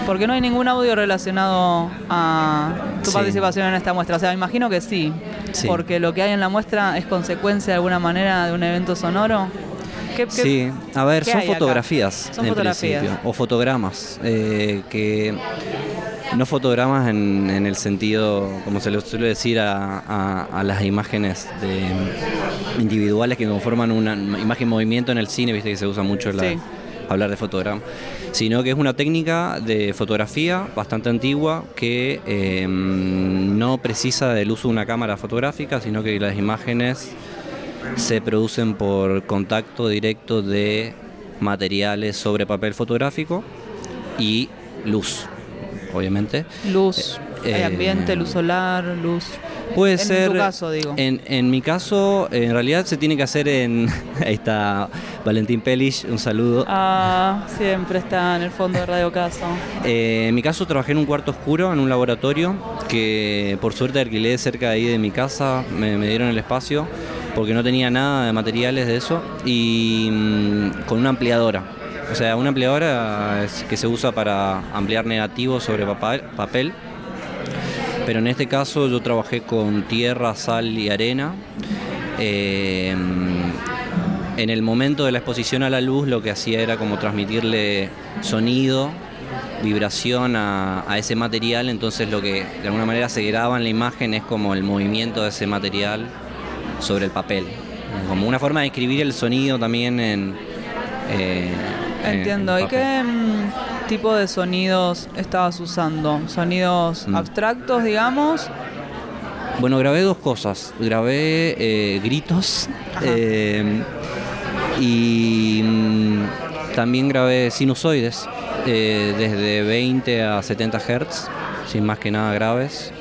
Porque no hay ningún audio relacionado a tu Sí. participación en esta muestra. O sea, imagino que sí, Sí. porque lo que hay en la muestra es consecuencia de alguna manera de un evento sonoro. Sí, a ver, qué son hay acá? fotografías Son en fotografías. principio, o fotogramas, que no fotogramas en el sentido, como se le suele decir a las imágenes individuales que conforman una imagen en movimiento en el cine, viste que se usa mucho Sí. hablar de fotograma, sino que es una técnica de fotografía bastante antigua que no precisa del uso de una cámara fotográfica, sino que las imágenes se producen por contacto directo de materiales sobre papel fotográfico y luz, obviamente. Luz, hay ambiente, luz solar, luz... Puede en ser. tu caso, digo. En mi caso, en realidad se tiene que hacer en. Ahí está Valentín Pelich, un saludo. Siempre está en el fondo de Radio Caso. En mi caso trabajé en un cuarto oscuro, en un laboratorio, que por suerte alquilé cerca de ahí de mi casa, me dieron el espacio, porque no tenía nada de materiales de eso, y con una ampliadora. O sea, una ampliadora que se usa para ampliar negativos sobre papel. Pero en este caso yo trabajé con tierra, sal y arena. En el momento de la exposición a la luz lo que hacía era como transmitirle sonido, vibración a ese material, entonces lo que de alguna manera se graba en la imagen es como el movimiento de ese material sobre el papel. Como una forma de escribir el sonido también Entiendo. en ¿Y qué tipo de sonidos estabas usando? ¿Sonidos abstractos, digamos? Bueno, grabé dos cosas. Grabé gritos y también grabé sinusoides desde 20 a 70 Hz, sin más que nada graves.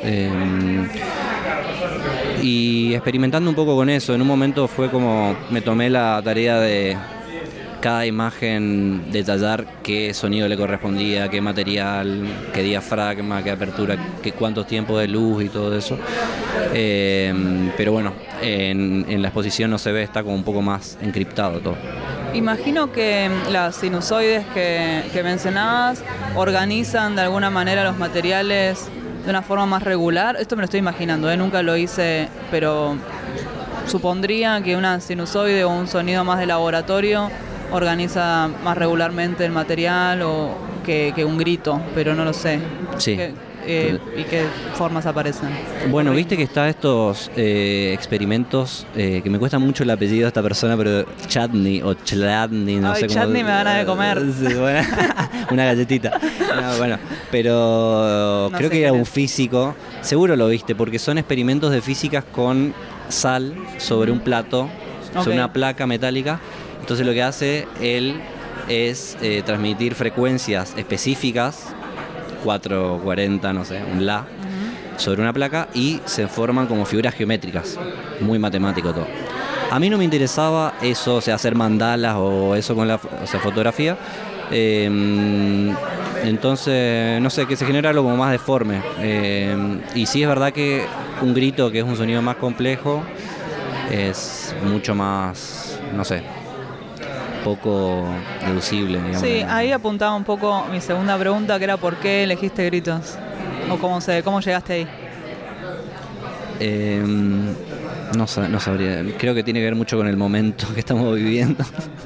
Y experimentando un poco con eso, en un momento fue como me tomé la tarea de cada imagen detallar qué sonido le correspondía, qué material, qué diafragma, qué apertura, qué cuántos tiempos de luz y todo eso. Pero bueno, en la exposición no se ve, está como un poco más encriptado todo. Imagino que las sinusoides que mencionabas organizan de alguna manera los materiales de una forma más regular. Esto me lo estoy imaginando, nunca lo hice, pero supondría que una sinusoide o un sonido más de laboratorio organiza más regularmente el material o que un grito, pero no lo sé. Sí. ¿Y qué formas aparecen? Bueno, viste que está estos experimentos, que me cuesta mucho el apellido de esta persona, pero Chladni o Chladni, no sé cómo. Chladni me da ganas de comer. Sí, bueno, una galletita. No, bueno, pero No creo sé que era quién un es. físico, seguro lo viste, porque son experimentos de físicas con sal sobre un plato, sobre una placa metálica. Entonces lo que hace él es transmitir frecuencias específicas, 440, no sé, un La, sobre una placa y se forman como figuras geométricas, muy matemático todo. A mí no me interesaba eso, o sea, hacer mandalas o eso con la fotografía, entonces, no sé, que se genera algo como más deforme. Y sí es verdad que un grito, que es un sonido más complejo, es mucho más, no sé, poco deducible, digamos. Sí, ahí apuntaba un poco mi segunda pregunta, que era ¿por qué elegiste gritos? ¿O cómo llegaste ahí? No sabría, creo que tiene que ver mucho con el momento que estamos viviendo.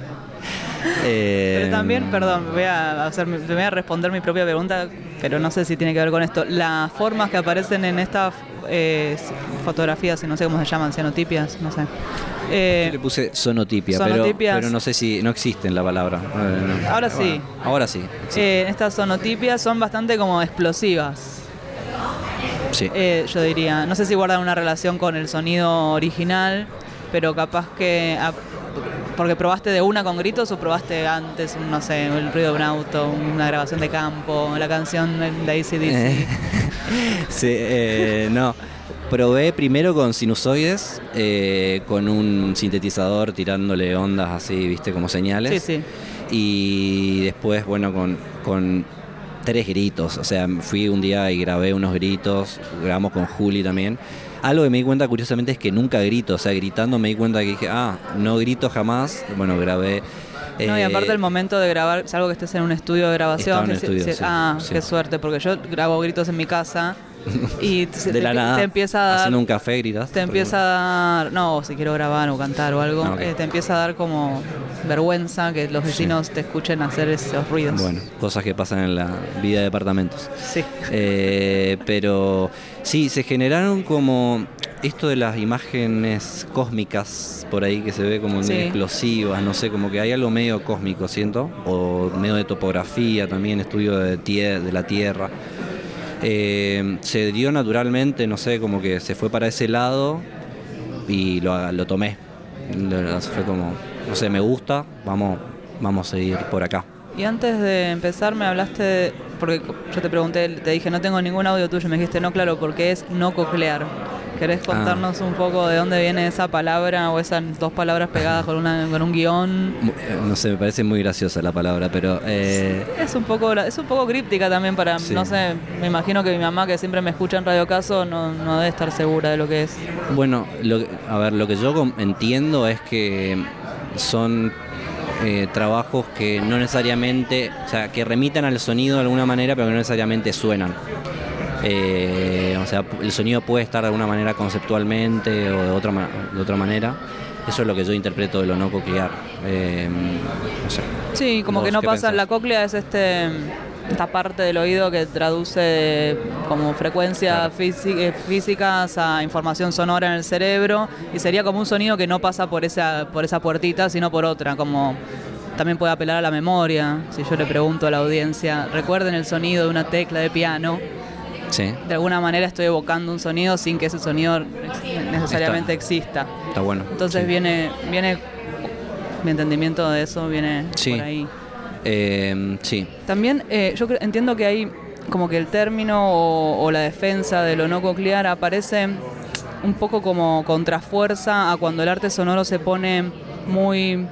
Pero también, perdón, voy a responder mi propia pregunta, pero no sé si tiene que ver con esto. Las formas que aparecen en estas fotografías, y no sé cómo se llaman, cianotipias, no sé. Yo le puse sonotipia, pero no sé si no existe en la palabra. Ahora sí. Bueno, ahora sí. Estas sonotipias son bastante como explosivas. Sí. Yo diría. No sé si guardan una relación con el sonido original, pero capaz que... Porque probaste de una con gritos o probaste antes, no sé, el ruido de un auto, una grabación de campo, la canción de AC/DC. Sí, no. Probé primero con sinusoides, con un sintetizador tirándole ondas así, viste, como señales. Sí, sí. Y después, bueno, con 3 gritos. O sea, fui un día y grabé unos gritos, grabamos con Juli también. Algo que me di cuenta curiosamente es que nunca grito, o sea, gritando me di cuenta que dije, no grito jamás. Bueno, grabé No, y aparte el momento de grabar, salvo que estés en un estudio de grabación. Sí. Qué suerte, porque yo grabo gritos en mi casa y de la nada, te empieza a dar... Haciendo un café gritas. Te empieza a dar... No, si quiero grabar o cantar o algo, te empieza a dar como vergüenza que los vecinos te escuchen hacer esos ruidos. Bueno, cosas que pasan en la vida de departamentos. Sí. Pero sí, se generaron como... Esto de las imágenes cósmicas por ahí que se ve como explosivas, no sé, como que hay algo medio cósmico, siento, o medio de topografía también, estudio de la Tierra. Se dio naturalmente, no sé, como que se fue para ese lado y lo tomé. Fue como, no sé, me gusta, vamos a seguir por acá. Y antes de empezar me hablaste, porque yo te pregunté, te dije no tengo ningún audio tuyo, me dijiste no, claro, porque es no coclear. ¿Querés contarnos un poco de dónde viene esa palabra o esas dos palabras pegadas con un guión? No sé, me parece muy graciosa la palabra, pero... Es un poco críptica también para, no sé, me imagino que mi mamá que siempre me escucha en Radio Caso no debe estar segura de lo que es. Bueno, lo que yo entiendo es que son trabajos que no necesariamente, o sea, que remitan al sonido de alguna manera, pero que no necesariamente suenan. O sea, el sonido puede estar de alguna manera conceptualmente o de otra manera. Eso es lo que yo interpreto de lo no coclear. No sé. Sí, como que no pasa. La cóclea es esta parte del oído que traduce como frecuencias físicas a información sonora en el cerebro, y sería como un sonido que no pasa por esa puertita, sino por otra, como también puede apelar a la memoria. Si yo le pregunto a la audiencia, ¿recuerden el sonido de una tecla de piano? Sí. De alguna manera estoy evocando un sonido sin que ese sonido necesariamente exista. Está bueno. Entonces viene mi entendimiento de eso viene por ahí. Sí. También yo entiendo que hay como que el término o la defensa de lo no coclear aparece un poco como contrafuerza a cuando el arte sonoro se pone muy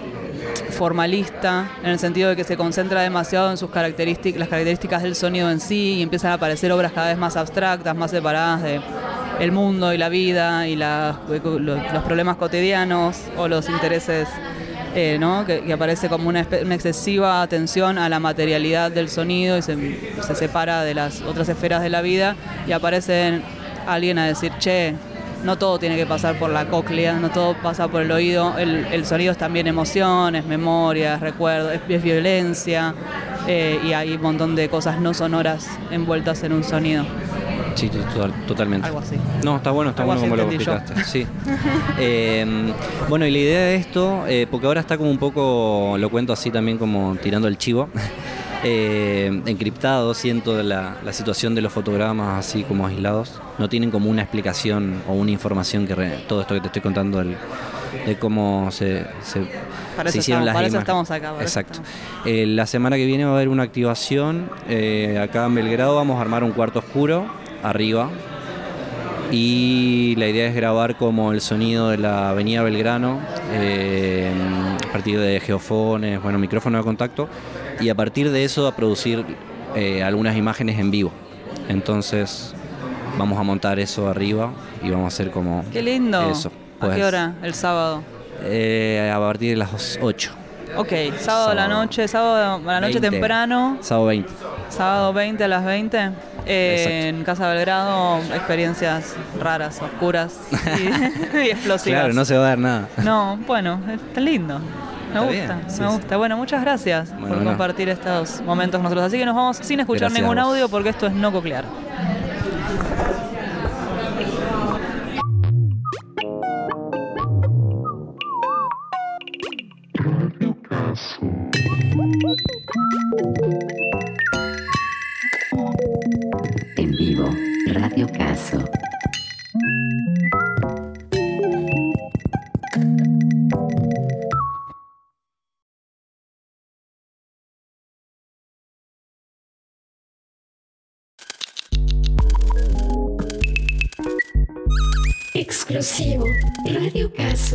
formalista, en el sentido de que se concentra demasiado en sus características, las características del sonido en sí, y empiezan a aparecer obras cada vez más abstractas, más separadas de el mundo y la vida y los problemas cotidianos o los intereses, ¿no? Que aparece como una excesiva atención a la materialidad del sonido y se separa de las otras esferas de la vida, y aparece alguien a decir, che, no todo tiene que pasar por la cóclea, no todo pasa por el oído, el sonido es también emociones, memorias, recuerdos, es violencia, y hay un montón de cosas no sonoras envueltas en un sonido. Sí, totalmente. Algo así. No, está bueno como lo explicaste. Sí. Bueno, y la idea de esto, porque ahora está como un poco, lo cuento así también como tirando el chivo, encriptado, siento de la situación de los fotogramas así como aislados. No tienen como una explicación o una información que todo esto que te estoy contando de cómo se hicieron las imágenes. Para eso estamos acá. Exacto. La semana que viene va a haber una activación. Acá en Belgrado vamos a armar un cuarto oscuro arriba. Y la idea es grabar como el sonido de la avenida Belgrano, a partir de geofones, micrófono de contacto, y a partir de eso a producir algunas imágenes en vivo. Entonces vamos a montar eso arriba y vamos a hacer como... ¡Qué lindo! Eso. ¿A qué hora? ¿El sábado? A partir de las 8. Ok, sábado a la noche, temprano. Sábado 20. Sábado 20 a las 20. En Casa Belgrado, experiencias raras, oscuras y explosivas. Claro, no se va a dar nada. No, bueno, está lindo. Me gusta. Sí. Bueno, muchas gracias por compartir estos momentos con nosotros. Así que nos vamos sin escuchar ningún audio porque esto es no coclear. En vivo, Radio Caso. Exclusivo, Radio Caso.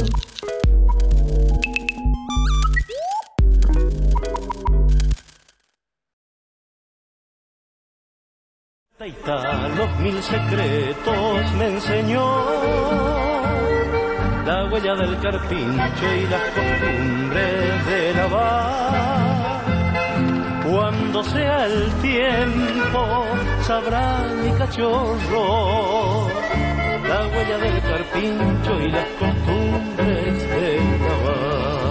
Los 1000 secretos me enseñó la huella del carpincho y las costumbres de de lavar. Cuando sea el tiempo, sabrá mi cachorro la huella del carpincho y las costumbres del lavar.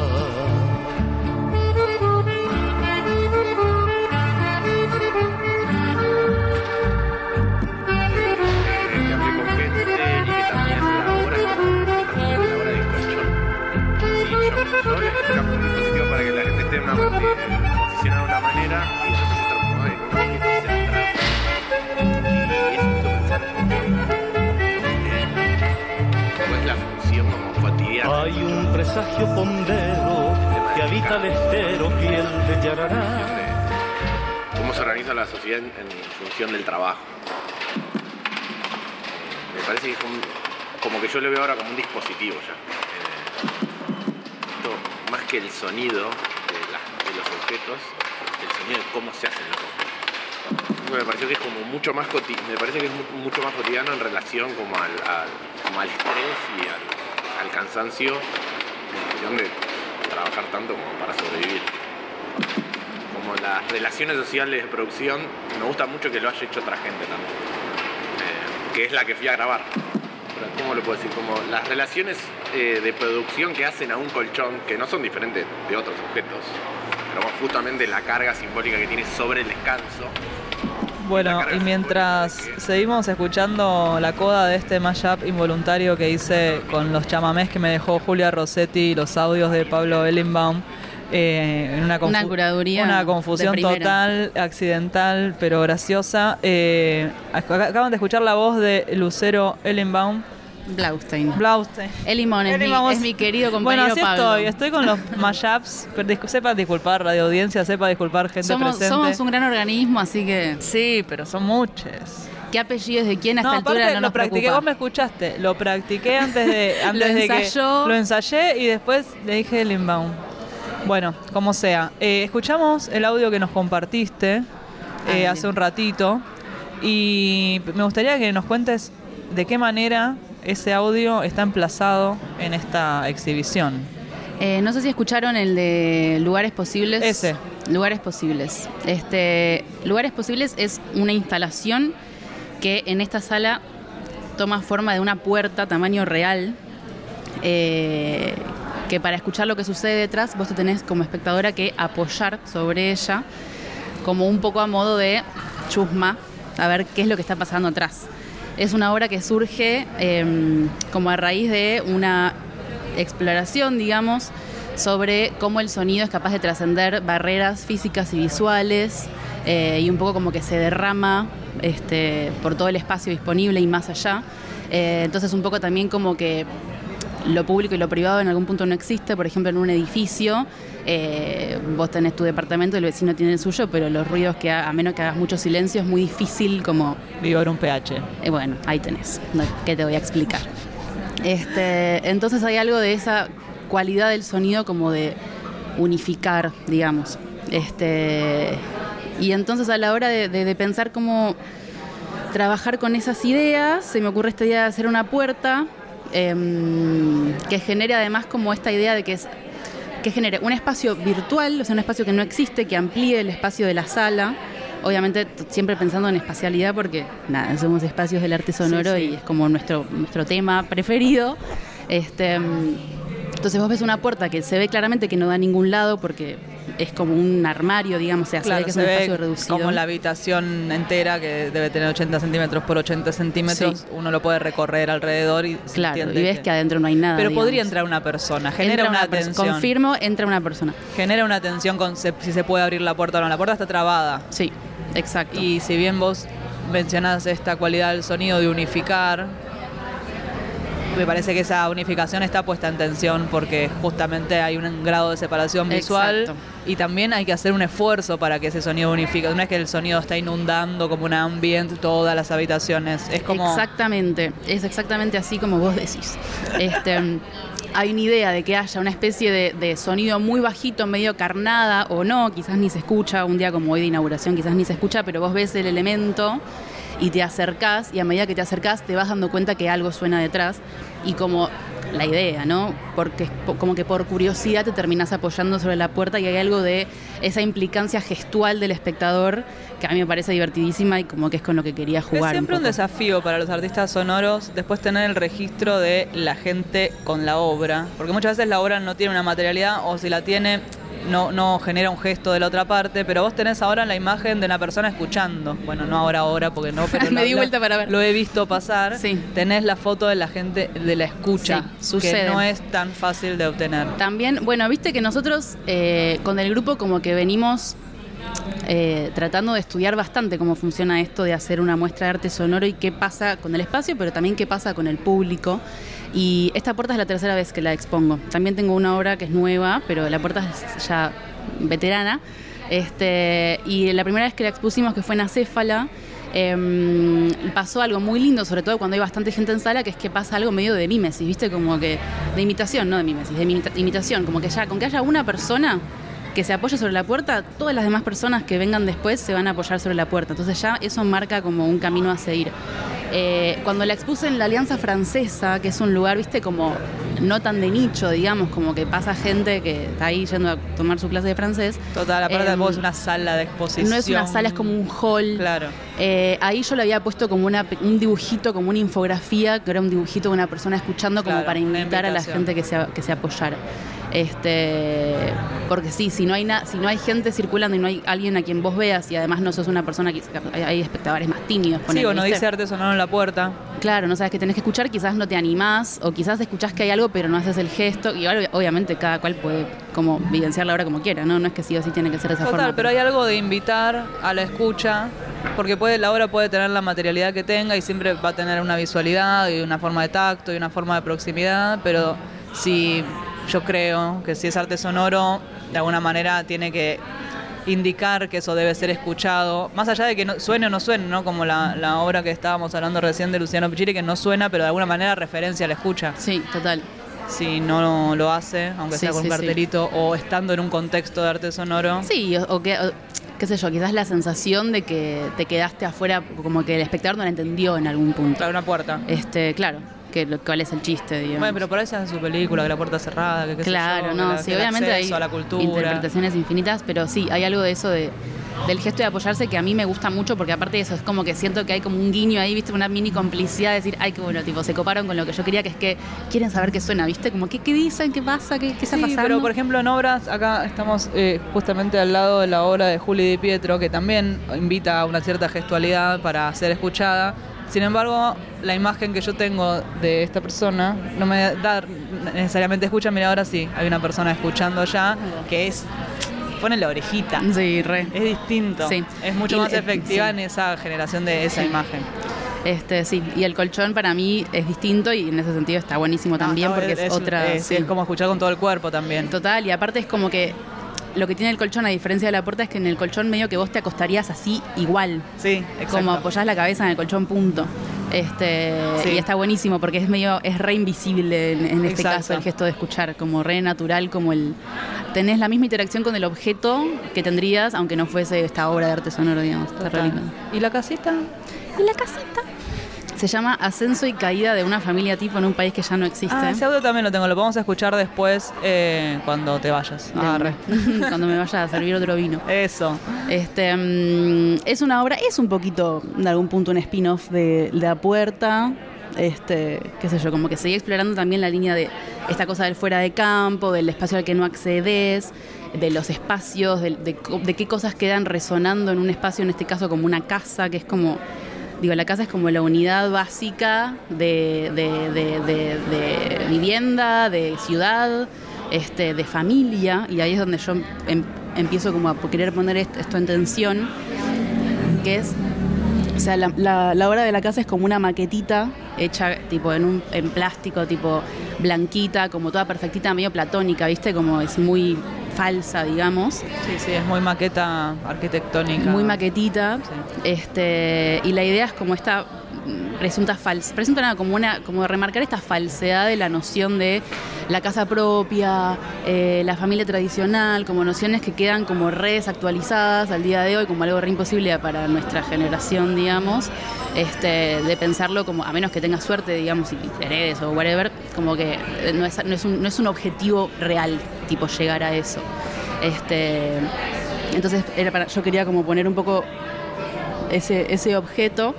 Yo les explico un dispositivo para que la gente esté posicionada de una manera y eso se transforma en un objeto central. Y eso es pensar cuál es la función como cotidiana. Hay un presagio pondero que habita el estero, piel de yarará. ¿Cómo se organiza la sociedad en función del trabajo? Me parece que es como que yo lo veo ahora como un dispositivo ya. Más que el sonido de los objetos, el sonido de cómo se hacen los objetos. Me pareció que es como mucho más mucho más cotidiano en relación como al estrés y al cansancio, en función de trabajar tanto como para sobrevivir. Como las relaciones sociales de producción, me gusta mucho que lo haya hecho otra gente también, que es la que fui a grabar. ¿Cómo lo puedo decir? Como las relaciones de producción que hacen a un colchón, que no son diferentes de otros objetos, pero justamente la carga simbólica que tiene sobre el descanso. Bueno, y mientras seguimos escuchando la coda de este mashup involuntario que hice con los chamamés que me dejó Julia Rossetti y los audios de Pablo Ellenbaum, en una curaduría, una confusión total, accidental, pero graciosa. Acaban de escuchar la voz de Lucero Ellenbaum. Blaustein. Elimón es mi querido compañero. Bueno, así Pablo. estoy con los mashups. Sepa disculpar radio audiencia, sepa disculpar gente presente. Somos un gran organismo, así que... Sí, pero son muchos. ¿Qué apellidos de quién a esta altura no nos practiqué, preocupa? vos me escuchaste. Lo practiqué antes de que lo ensayé y después le dije Ellenbaum. Bueno, como sea. Escuchamos el audio que nos compartiste hace un ratito y me gustaría que nos cuentes de qué manera ese audio está emplazado en esta exhibición. No sé si escucharon el de Lugares Posibles. Ese. Lugares Posibles. Lugares Posibles es una instalación que en esta sala toma forma de una puerta tamaño real, que para escuchar lo que sucede detrás vos te tenés como espectadora que apoyar sobre ella como un poco a modo de chusma, a ver qué es lo que está pasando atrás. Es una obra que surge como a raíz de una exploración, digamos, sobre cómo el sonido es capaz de trascender barreras físicas y visuales, y un poco como que se derrama por todo el espacio disponible y más allá. Entonces un poco también como que lo público y lo privado en algún punto no existe. Por ejemplo, en un edificio vos tenés tu departamento y el vecino tiene el suyo, pero los ruidos que a menos que hagas mucho silencio es muy difícil como... Vivo en un PH. Bueno, ahí tenés. ¿Qué te voy a explicar? Entonces hay algo de esa cualidad del sonido como de unificar, digamos. Y entonces a la hora de pensar cómo trabajar con esas ideas, se me ocurre esta idea de hacer una puerta que genere además como esta idea de que genere un espacio virtual, o sea, un espacio que no existe, que amplíe el espacio de la sala, obviamente siempre pensando en espacialidad porque nada, somos espacios del arte sonoro, sí. Y es como nuestro tema preferido. Entonces vos ves una puerta que se ve claramente que no da a ningún lado porque es como un armario, digamos, o sea, claro, se ve que es un espacio reducido. Como la habitación entera que debe tener 80 centímetros por 80 centímetros, sí. Uno lo puede recorrer alrededor y claro, y ves que adentro no hay nada. Pero digamos. Podría entrar una persona, genera una tensión. Confirmo, entra una persona. Genera una tensión con si se puede abrir la puerta o no. La puerta está trabada. Sí, exacto. Y si bien vos mencionás esta cualidad del sonido de unificar, me parece que esa unificación está puesta en tensión porque justamente hay un grado de separación visual. Exacto. Y también hay que hacer un esfuerzo para que ese sonido unifique. No es que el sonido está inundando como un ambiente todas las habitaciones. Es como... Exactamente, es exactamente así como vos decís. Hay una idea de que haya una especie de sonido muy bajito, medio carnada o no, quizás ni se escucha, un día como hoy de inauguración quizás ni se escucha, pero vos ves el elemento y te acercás, y a medida que te acercás te vas dando cuenta que algo suena detrás, y como la idea, ¿no? Porque como que por curiosidad te terminás apoyando sobre la puerta y hay algo de esa implicancia gestual del espectador que a mí me parece divertidísima y como que es con lo que quería jugar. Es siempre un desafío para los artistas sonoros después tener el registro de la gente con la obra, porque muchas veces la obra no tiene una materialidad o si la tiene no genera un gesto de la otra parte, pero vos tenés ahora la imagen de una persona escuchando. Bueno, no ahora porque no, pero me di vuelta para ver. Lo he visto pasar. Sí. Tenés la foto de la gente de la escucha, sí, sucede. Que no es tan fácil de obtener. También, bueno, viste que nosotros con el grupo como que venimos tratando de estudiar bastante cómo funciona esto de hacer una muestra de arte sonoro y qué pasa con el espacio, pero también qué pasa con el público. Y esta puerta es la tercera vez que la expongo. También tengo una obra que es nueva, pero la puerta es ya veterana. Y la primera vez que la expusimos, que fue en Acéfala, pasó algo muy lindo, sobre todo cuando hay bastante gente en sala, que es que pasa algo medio de mímesis, ¿viste? Como que de imitación, no de mímesis, de imitación. Como que ya, con que haya una persona que se apoye sobre la puerta, todas las demás personas que vengan después se van a apoyar sobre la puerta. Entonces ya eso marca como un camino a seguir. Cuando la expuse en la Alianza Francesa, que es un lugar, viste, como no tan de nicho, digamos, como que pasa gente que está ahí yendo a tomar su clase de francés. Total, aparte tampoco es una sala de exposición. No es una sala, es como un hall. Claro. Ahí yo le había puesto como un dibujito, como una infografía, que era un dibujito de una persona escuchando, como claro, para invitar a la gente que se apoyara. Porque sí, si no hay gente circulando y no hay alguien a quien vos veas y además no sos una persona que hay espectadores más tímidos. Sí, o no dice arte sonoro en la puerta. Claro, no sabes que tenés que escuchar, quizás no te animás o quizás escuchás que hay algo pero no haces el gesto y obviamente cada cual puede como vivenciar la obra como quiera, ¿no? No es que sí o sí tiene que ser de esa forma. Total, pero hay algo de invitar a la escucha, porque la obra puede tener la materialidad que tenga y siempre va a tener una visualidad y una forma de tacto y una forma de proximidad, pero yo creo que si es arte sonoro, de alguna manera tiene que indicar que eso debe ser escuchado, más allá de que no, suene o no suene, ¿no? Como la obra que estábamos hablando recién de Luciano Pichiri, que no suena, pero de alguna manera referencia a la escucha. Sí, total. Si no lo hace, aunque sea con un cartelito o estando en un contexto de arte sonoro. Sí, o qué sé yo, quizás la sensación de que te quedaste afuera, como que el espectador no la entendió en algún punto. Claro, una puerta. Claro. ¿Cuál es el chiste, digamos? Bueno, pero por eso es su película, que la puerta cerrada, que qué claro, sé yo, no, sí, obviamente hay a la cultura, interpretaciones infinitas, pero sí, hay algo de eso del gesto de apoyarse que a mí me gusta mucho, porque aparte de eso es como que siento que hay como un guiño ahí, viste, una mini complicidad de decir, ay, qué bueno, tipo, se coparon con lo que yo quería, que es que quieren saber qué suena, viste, como qué dicen, qué pasa, qué está pasando. Pero por ejemplo en obras, acá estamos justamente al lado de la obra de Juli Di Pietro, que también invita a una cierta gestualidad para ser escuchada. Sin embargo, la imagen que yo tengo de esta persona no me da necesariamente escucha. Mira, ahora sí, hay una persona escuchando allá que pone la orejita. Sí, re. Es distinto. Sí. Es mucho más efectiva en esa generación de esa imagen. Sí, y el colchón para mí es distinto y en ese sentido está buenísimo también porque es otra... Sí, es como escuchar con todo el cuerpo también. Total, y aparte es como que lo que tiene el colchón, a diferencia de la puerta, es que en el colchón medio que vos te acostarías así igual. Sí, exacto. Como apoyás la cabeza en el colchón, punto. Y está buenísimo porque es re invisible en este caso el gesto de escuchar, como re natural, como tenés la misma interacción con el objeto que tendrías aunque no fuese esta obra de arte sonoro, digamos. Está re lindo. ¿Y la casita? Se llama Ascenso y Caída de una familia tipo en un país que ya no existe. Ese audio también lo tengo, lo podemos escuchar después cuando te vayas. Cuando me vaya a servir otro vino. Eso. Es una obra, es un poquito, de algún punto, un spin-off de La Puerta. Qué sé yo, como que seguí explorando también la línea de esta cosa del fuera de campo, del espacio al que no accedes, de los espacios, de qué cosas quedan resonando en un espacio, en este caso como una casa, que es como... Digo, la casa es como la unidad básica de vivienda, de ciudad, de familia, y ahí es donde yo empiezo como a querer poner esto en tensión, que es, o sea, la obra de la casa es como una maquetita hecha tipo en plástico, tipo blanquita, como toda perfectita, medio platónica, ¿viste? Como es muy falsa, digamos. Sí, es muy maqueta arquitectónica. Muy maquetita. Sí. Y la idea es como esta presunta nada, como remarcar esta falsedad de la noción de la casa propia, la familia tradicional, como nociones que quedan como redes actualizadas al día de hoy, como algo re imposible para nuestra generación, digamos, de pensarlo como, a menos que tengas suerte, digamos, y heredes o whatever, como que no es un objetivo real, tipo llegar a eso. Entonces yo quería como poner un poco ese objeto.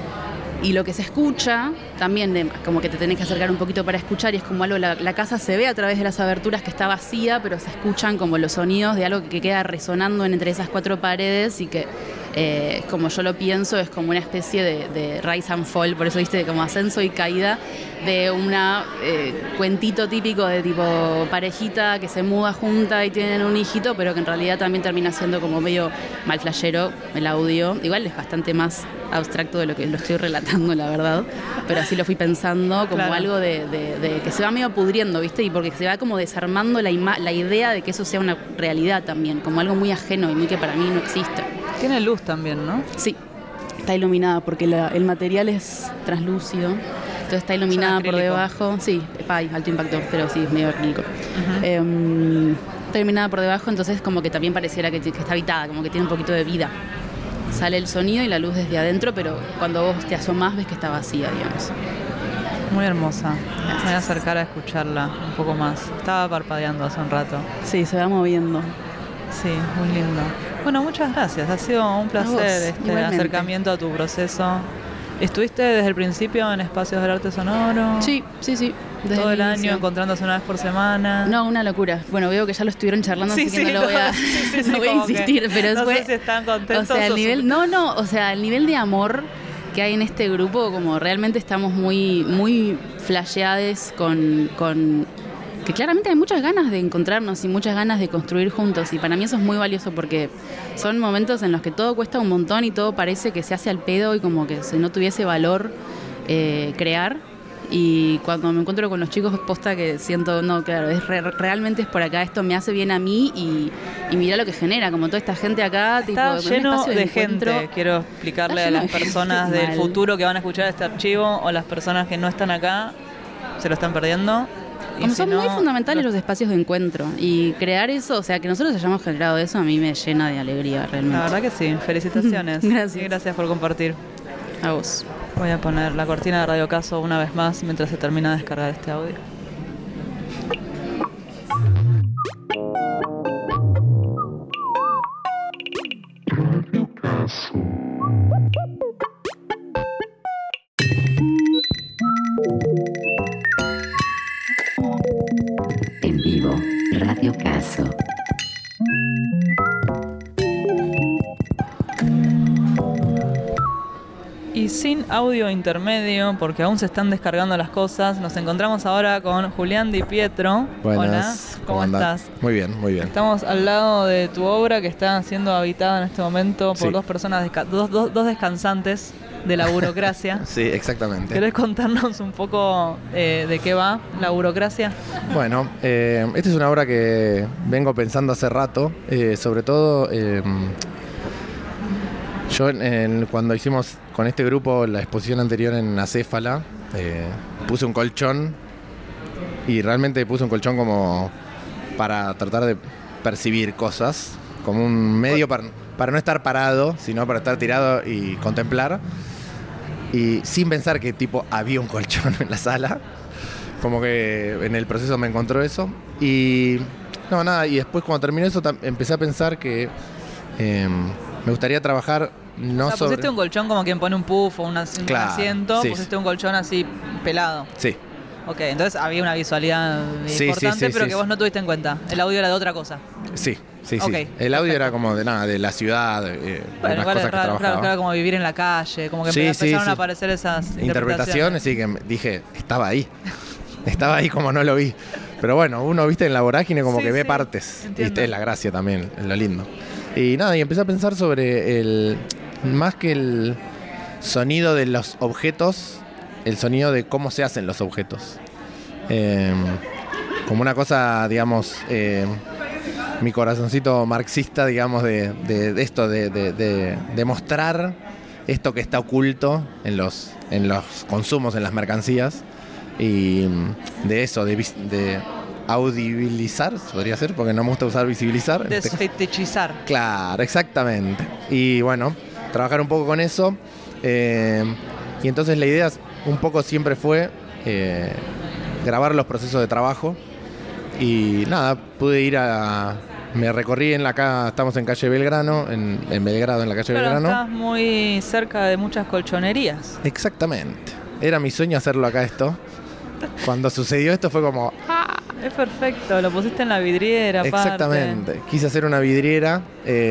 Y lo que se escucha, también como que te tenés que acercar un poquito para escuchar, y es como algo, la casa se ve a través de las aberturas que está vacía, pero se escuchan como los sonidos de algo que queda resonando entre esas cuatro paredes y que, como yo lo pienso, es como una especie de rise and fall, por eso viste, como ascenso y caída de una cuentito típico de tipo parejita que se muda junta y tienen un hijito, pero que en realidad también termina siendo como medio mal flashero el audio. Igual es bastante más abstracto de lo que lo estoy relatando, la verdad, pero así lo fui pensando como claro. Algo de que se va medio pudriendo, ¿viste? Y porque se va como desarmando la idea de que eso sea una realidad también, como algo muy ajeno y muy que para mí no existe. Tiene luz también, ¿no? Sí, está iluminada porque el material es translúcido, entonces está iluminada por debajo. Sí, alto impacto, pero sí, es medio acrílico. Uh-huh. Está iluminada por debajo, entonces como que también pareciera que está habitada, como que tiene un poquito de vida. Sale el sonido y la luz desde adentro, pero cuando vos te asomás ves que está vacía, digamos. Muy hermosa. Me voy a acercar a escucharla un poco más. Estaba parpadeando hace un rato. Sí, se va moviendo. Sí, muy lindo. Bueno, muchas gracias. Ha sido un placer este acercamiento a tu proceso. ¿Estuviste desde el principio en Espacios del Arte Sonoro? Sí. Todo el año, encontrándose una vez por semana. No, una locura. Bueno, veo que ya lo estuvieron charlando, así que no lo voy a, no voy a insistir. Pero no sé si están contentos. O sea, el nivel de amor que hay en este grupo, como realmente estamos muy, muy flasheades con que claramente hay muchas ganas de encontrarnos y muchas ganas de construir juntos, y para mí eso es muy valioso porque son momentos en los que todo cuesta un montón y todo parece que se hace al pedo y como que si no tuviese valor crear. Y cuando me encuentro con los chicos, posta que siento, no, claro, realmente es por acá, esto me hace bien a mí y mira lo que genera, como toda esta gente acá. Está tipo, lleno de gente, quiero explicarle a las personas del futuro que van a escuchar este archivo o las personas que no están acá, se lo están perdiendo. Como son muy fundamentales los espacios de encuentro y crear eso, o sea, que nosotros hayamos generado eso, a mí me llena de alegría realmente. La verdad que sí, felicitaciones. Gracias. Y gracias por compartir. A vos. Voy a poner la cortina de Radio Caso una vez más mientras se termina de descargar este audio. Radio Caso. En vivo, Radio Caso. Y sin audio intermedio, porque aún se están descargando las cosas, nos encontramos ahora con Julián Di Pietro. Buenas. Hola, ¿cómo estás? Muy bien, muy bien. Estamos al lado de tu obra que está siendo habitada en este momento por dos personas, dos descansantes de la burocracia. Sí, exactamente. ¿Querés contarnos un poco de qué va la burocracia? Bueno, esta es una obra que vengo pensando hace rato, sobre todo yo cuando hicimos con este grupo la exposición anterior en Acéfala, puse un colchón y realmente puse un colchón como para tratar de percibir cosas, como un medio para no estar parado, sino para estar tirado y contemplar, y sin pensar que tipo había un colchón en la sala, como que en el proceso me encontró eso y y después cuando terminé eso empecé a pensar que me gustaría trabajar pusiste un colchón como quien pone un puff o un asiento, sí. Pusiste un colchón así pelado. Sí. Ok, entonces había una visualidad importante, pero que vos no tuviste en cuenta. El audio era de otra cosa. Sí. Okay, el audio era como de la ciudad, de unas cosas que trabajaba. Claro, como vivir en la calle, como que empezaron a aparecer esas interpretaciones. Sí, que dije, estaba ahí. Estaba ahí como no lo vi. Pero bueno, uno, viste, en la vorágine como que ve partes. Viste, es la gracia también, es lo lindo. Y empecé a pensar sobre más que el sonido de los objetos, el sonido de cómo se hacen los objetos. Como una cosa, digamos, mi corazoncito marxista, digamos, de esto, de mostrar esto que está oculto en los consumos, en las mercancías, y de eso, de audibilizar, podría ser, porque no me gusta usar visibilizar. Desfetichizar. Claro, exactamente. Y bueno, trabajar un poco con eso. Y entonces la idea un poco siempre fue grabar los procesos de trabajo. Y nada, pude ir me recorrí acá estamos en calle Belgrano, en Belgrado, en la calle Belgrano. Estás muy cerca de muchas colchonerías. Exactamente. Era mi sueño hacerlo acá esto. Cuando sucedió esto fue como... Es perfecto, lo pusiste en la vidriera. Exactamente. Aparte. Quise hacer una vidriera.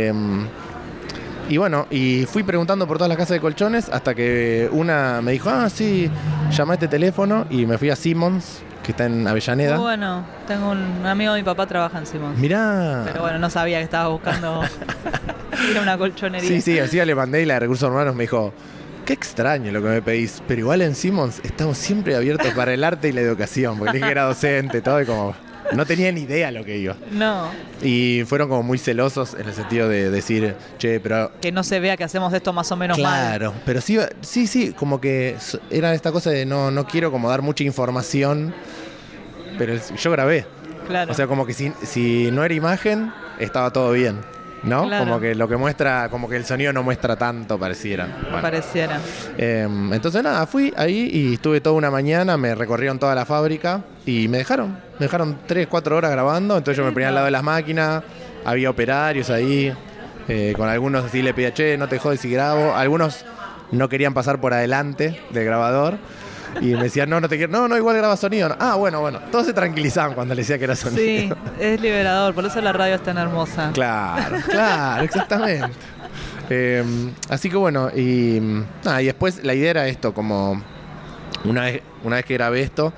Y bueno, y fui preguntando por todas las casas de colchones hasta que una me dijo, sí, llama a este teléfono, y me fui a Simmons, que está en Avellaneda. Bueno, tengo un amigo de mi papá trabaja en Simmons. Mirá. Pero bueno, no sabía que estaba buscando ir a una colchonería. Sí, así le mandé, y la de Recursos Humanos me dijo, qué extraño lo que me pedís, pero igual en Simmons estamos siempre abiertos para el arte y la educación, porque dije que era docente, todo, y como no tenía ni idea lo que iba. No. Y fueron como muy celosos en el sentido de decir, che, pero... Que no se vea que hacemos esto más o menos mal. Claro, pero sí, como que era esta cosa de no quiero como dar mucha información, pero yo grabé. Claro. O sea, como que si no era imagen, estaba todo bien, ¿no? Claro. Como que lo que muestra, como que el sonido no muestra tanto, pareciera. Bueno. Pareciera. Entonces nada, fui ahí y estuve toda una mañana, me recorrieron toda la fábrica y me dejaron 3-4 horas grabando. Entonces yo me ponía al lado de las máquinas, había operarios ahí, con algunos así le pedía, che, no te jodes si grabo. Algunos no querían pasar por adelante del grabador y me decían, no te quiero, no, igual graba sonido. No. Bueno, todos se tranquilizaban cuando le decía que era sonido. Sí, es liberador, por eso la radio es tan hermosa. Claro, exactamente. Así que bueno, y después la idea era esto, como una vez que grabé esto,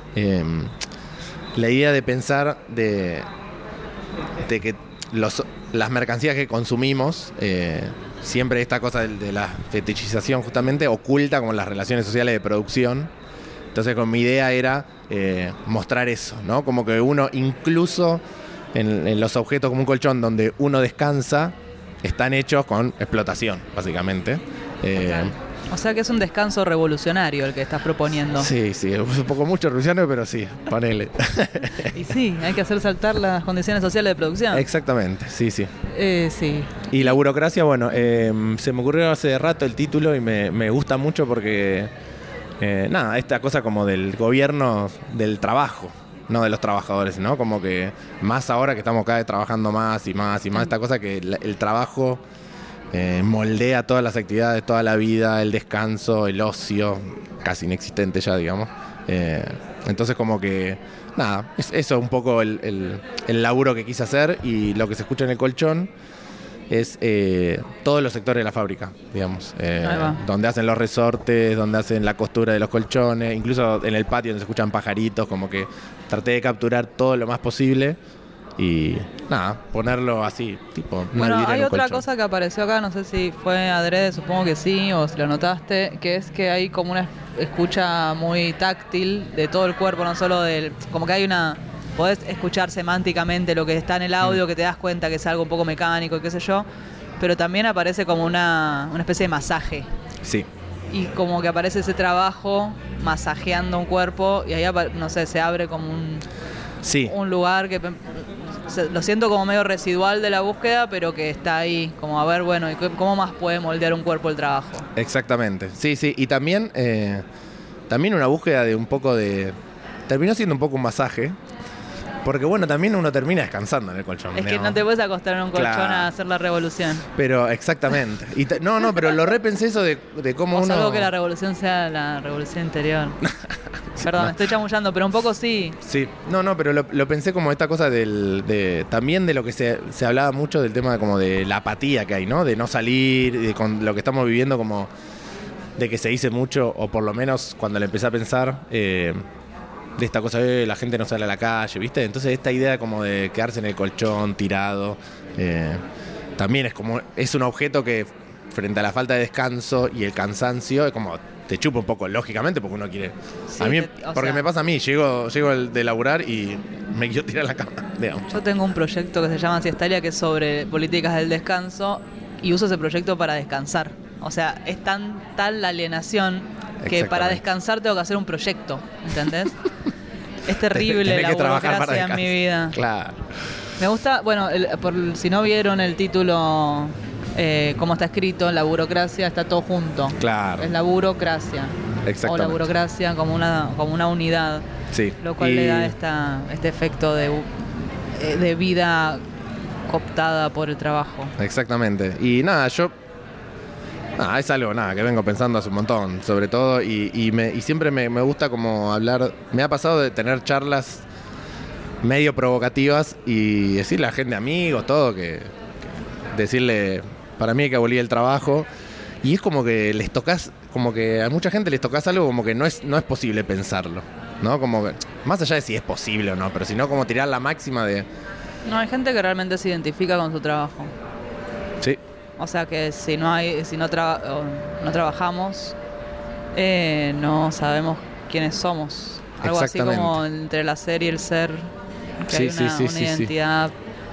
la idea de pensar de que las mercancías que consumimos, siempre esta cosa de la fetichización justamente oculta como las relaciones sociales de producción. Entonces con mi idea era mostrar eso, ¿no? Como que uno incluso en los objetos como un colchón donde uno descansa, están hechos con explotación, básicamente. O sea que es un descanso revolucionario el que estás proponiendo. Sí, es un poco mucho revolucionario, pero sí, ponele. Y sí, hay que hacer saltar las condiciones sociales de producción. Exactamente, sí. Sí. Y la burocracia, bueno, se me ocurrió hace rato el título y me gusta mucho porque, esta cosa como del gobierno del trabajo, no de los trabajadores, ¿no? Como que más ahora que estamos cada vez trabajando más y más, esta cosa que el trabajo moldea todas las actividades, toda la vida, el descanso, el ocio, casi inexistente ya, digamos. Entonces como que, eso un poco el laburo que quise hacer, y lo que se escucha en el colchón es todos los sectores de la fábrica, digamos. Donde hacen los resortes, donde hacen la costura de los colchones, incluso en el patio donde se escuchan pajaritos, como que traté de capturar todo lo más posible. Y ponerlo así, tipo... Bueno, hay otra cosa que apareció acá, no sé si fue adrede, supongo que sí, o si lo notaste, que es que hay como una escucha muy táctil de todo el cuerpo, no solo como que hay una... Podés escuchar semánticamente lo que está en el audio, que te das cuenta que es algo un poco mecánico y qué sé yo, pero también aparece como una especie de masaje. Sí. Y como que aparece ese trabajo masajeando un cuerpo, y ahí, no sé, se abre como un lugar que lo siento como medio residual de la búsqueda, pero que está ahí, como a ver, bueno, ¿y cómo más puede moldear un cuerpo el trabajo? Exactamente, sí, y también una búsqueda de un poco de... Terminó siendo un poco un masaje, porque bueno, también uno termina descansando en el colchón. Es que no te puedes acostar en un colchón a hacer la revolución. Pero exactamente, pero lo repensé eso de cómo uno... Salvo que la revolución sea la revolución interior. Perdón, me estoy chamullando, pero un poco sí. Sí, pero lo pensé como esta cosa también de lo que se hablaba mucho del tema como de la apatía que hay, ¿no? De no salir, con lo que estamos viviendo, como de que se dice mucho, o por lo menos cuando le empecé a pensar, de esta cosa de la gente no sale a la calle, ¿viste? Entonces esta idea como de quedarse en el colchón, tirado, también es un objeto que frente a la falta de descanso y el cansancio, es como... Te chupa un poco, lógicamente, porque uno quiere... Sí, a mí, me pasa a mí, llego de laburar y me quiero tirar a la cama, digamos. Yo tengo un proyecto que se llama Siestalia, que es sobre políticas del descanso, y uso ese proyecto para descansar. O sea, es tal la alienación que para descansar tengo que hacer un proyecto, ¿entendés? Es terrible la burocracia en mi vida. Claro. Me gusta, bueno, si no vieron el título, cómo está escrito, la burocracia está todo junto. Claro. Es la burocracia. Exactamente. O la burocracia como una unidad. Sí. Lo cual le da este efecto de vida cooptada por el trabajo. Exactamente. Y nada, es algo que vengo pensando hace un montón, sobre todo, y siempre me gusta como hablar. Me ha pasado de tener charlas medio provocativas y decirle a gente, amigos, todo, que decirle, para mí hay que abolir el trabajo. Y es como que les tocas, como que a mucha gente les tocas algo como que no es posible pensarlo, ¿no? Como que, más allá de si es posible o no, pero sino como tirar la máxima de... No, hay gente que realmente se identifica con su trabajo. Sí. O sea que si no trabajamos, no sabemos quiénes somos. Algo así como entre el hacer y el ser, que hay una identidad,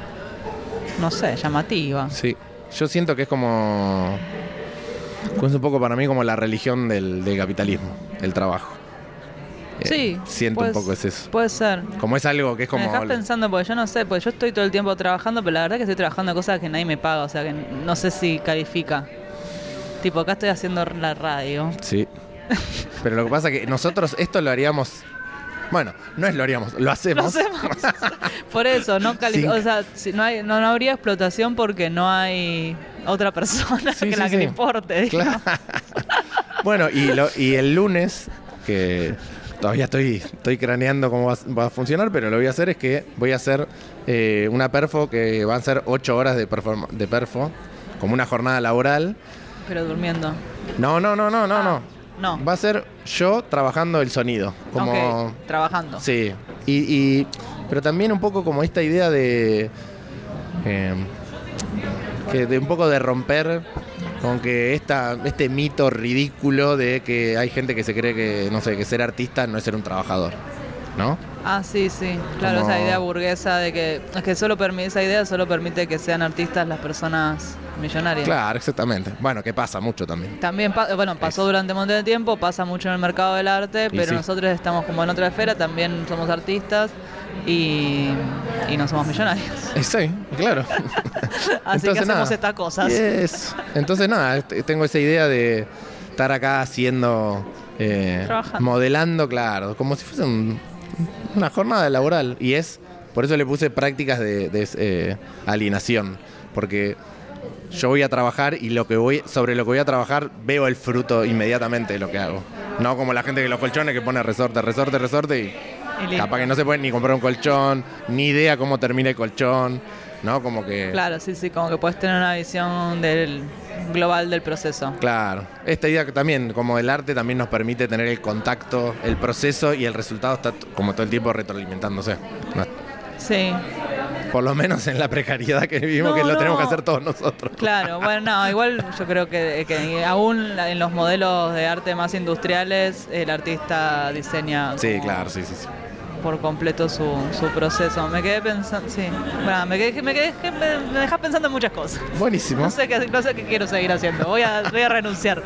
no sé, llamativa. Sí, yo siento que es como... Es un poco para mí como la religión del capitalismo, el trabajo. Sí. Siento un poco es eso. Puede ser. Como es algo que es como... Me dejas pensando, porque yo no sé, porque yo estoy todo el tiempo trabajando, pero la verdad que estoy trabajando en cosas que nadie me paga, o sea que no sé si califica. Tipo, acá estoy haciendo la radio. Sí. Pero lo que pasa es que nosotros esto lo haríamos... Bueno, no es lo haríamos, lo hacemos. Lo hacemos. Por eso, no califica. O sea, si no habría explotación porque no hay otra persona que le importe. Claro. Bueno, y el lunes, que todavía estoy craneando cómo va a funcionar, pero lo voy a hacer es que voy a hacer una perfo que van a ser 8 horas de perfo, como una jornada laboral. Pero durmiendo. No. No. Va a ser yo trabajando el sonido. Como... trabajando. Sí. Pero también un poco como esta idea de un poco de romper con que este mito ridículo de que hay gente que se cree que, no sé, que ser artista no es ser un trabajador, ¿no? Ah, sí, claro, esa idea burguesa de que esa idea solo permite que sean artistas las personas millonarias. Claro, exactamente. Bueno, que pasa mucho también. También, pasó durante un montón de tiempo, pasa mucho en el mercado del arte, pero nosotros estamos como en otra esfera, también somos artistas y no somos millonarios. Sí, claro. Así que hacemos estas cosas. Yes. Entonces nada, tengo esa idea de estar acá haciendo, modelando, claro, como si fuese una jornada laboral. Y por eso le puse prácticas de alienación, porque yo voy a trabajar y sobre lo que voy a trabajar veo el fruto inmediatamente de lo que hago. No como la gente de los colchones que pone resorte y capaz que no se puede ni comprar un colchón, ni idea cómo termina el colchón, ¿no? Como que... Claro, sí, como que puedes tener una visión global del proceso. Claro. Esta idea que también, como el arte, también nos permite tener el contacto, el proceso y el resultado está como todo el tiempo retroalimentándose. Sí. Por lo menos en la precariedad que vivimos, que lo tenemos que hacer todos nosotros. Claro, bueno, igual yo creo que aún en los modelos de arte más industriales, el artista diseña... Sí, claro, sí. Por completo su proceso. Me quedé pensando, bueno, me dejas pensando en muchas cosas. Buenísimo. No sé qué quiero seguir haciendo. Voy a renunciar.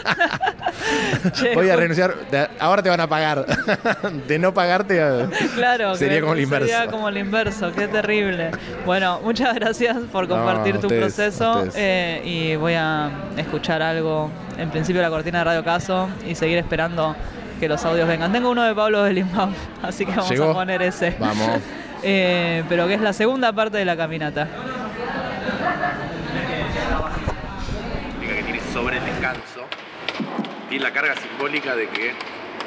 Voy a renunciar. Ahora te van a pagar. De no pagarte, claro, sería como el inverso. Sería como el inverso. Qué terrible. Bueno, muchas gracias por compartir tu proceso. Y voy a escuchar algo, en principio la cortina de Radio Caso, y seguir esperando que los audios vengan. Tengo uno de Pablo Belimbaum, así que vamos a poner ese. Vamos. Pero que es la segunda parte de la caminata. Que tiene sobre el descanso, tiene la carga simbólica de que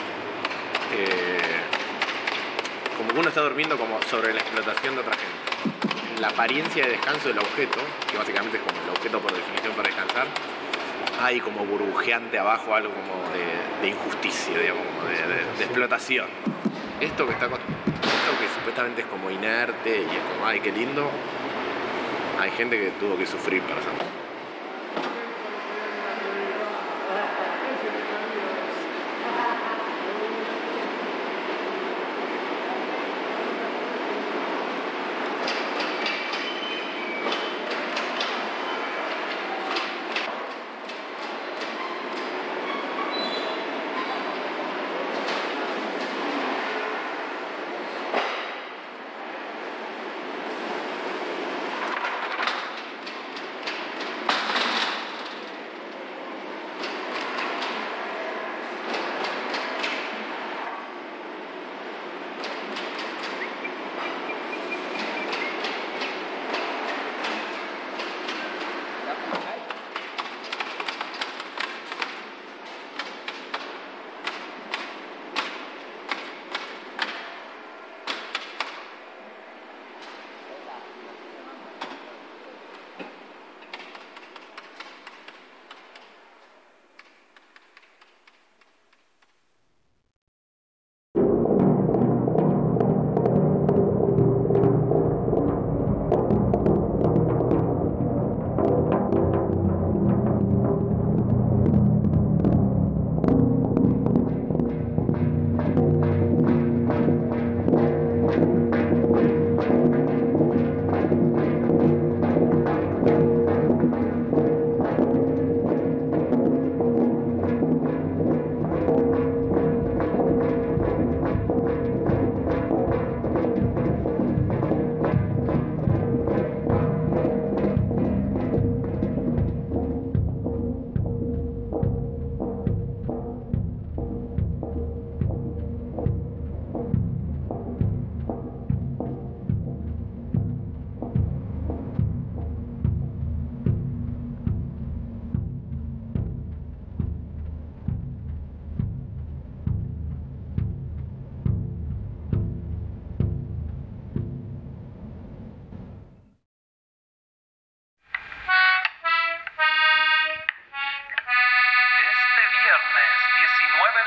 como que uno está durmiendo como sobre la explotación de otra gente. La apariencia de descanso del objeto, que básicamente es como el objeto por definición para descansar, hay como burbujeante abajo algo como de injusticia, digamos, como de explotación. Esto que supuestamente es como inerte y es como, ay, qué lindo, hay gente que tuvo que sufrir para hacerlo.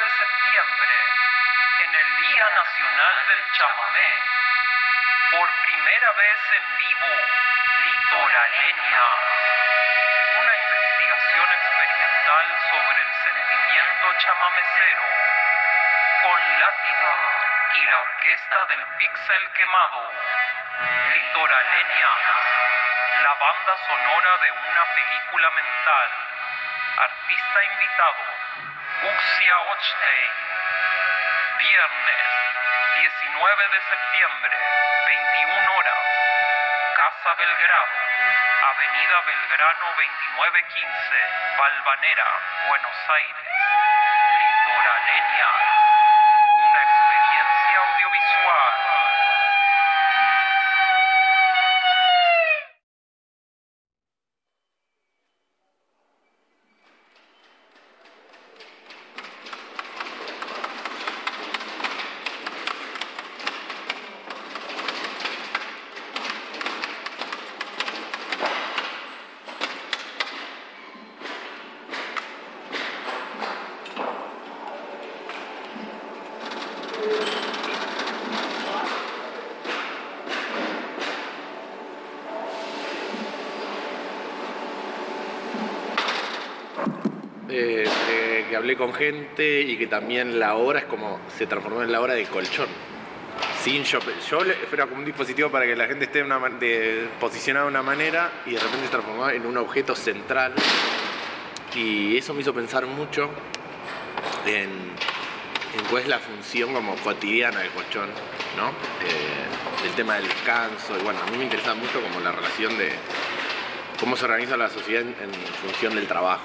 de septiembre, en el Día Nacional del Chamamé, por primera vez en vivo, Litoraleña, una investigación experimental sobre el sentimiento chamamecero, con Látigo y la orquesta del Pixel Quemado. Litoraleña, la banda sonora de una película mental. Artista invitado, Uxia Ochstein. Viernes, 19 de septiembre, 21 horas. Casa Belgrado, Avenida Belgrano 2915, Valvanera, Buenos Aires. Litoraleña, una experiencia audiovisual. Que hablé con gente y que también la hora es como se transformó en la hora del colchón. Sin yo era como un dispositivo para que la gente esté posicionada de una manera y de repente se transformó en un objeto central, y eso me hizo pensar mucho en cuál es la función como cotidiana del colchón, ¿no? Del tema del descanso. Y bueno, a mí me interesa mucho como la relación de cómo se organiza la sociedad en función del trabajo.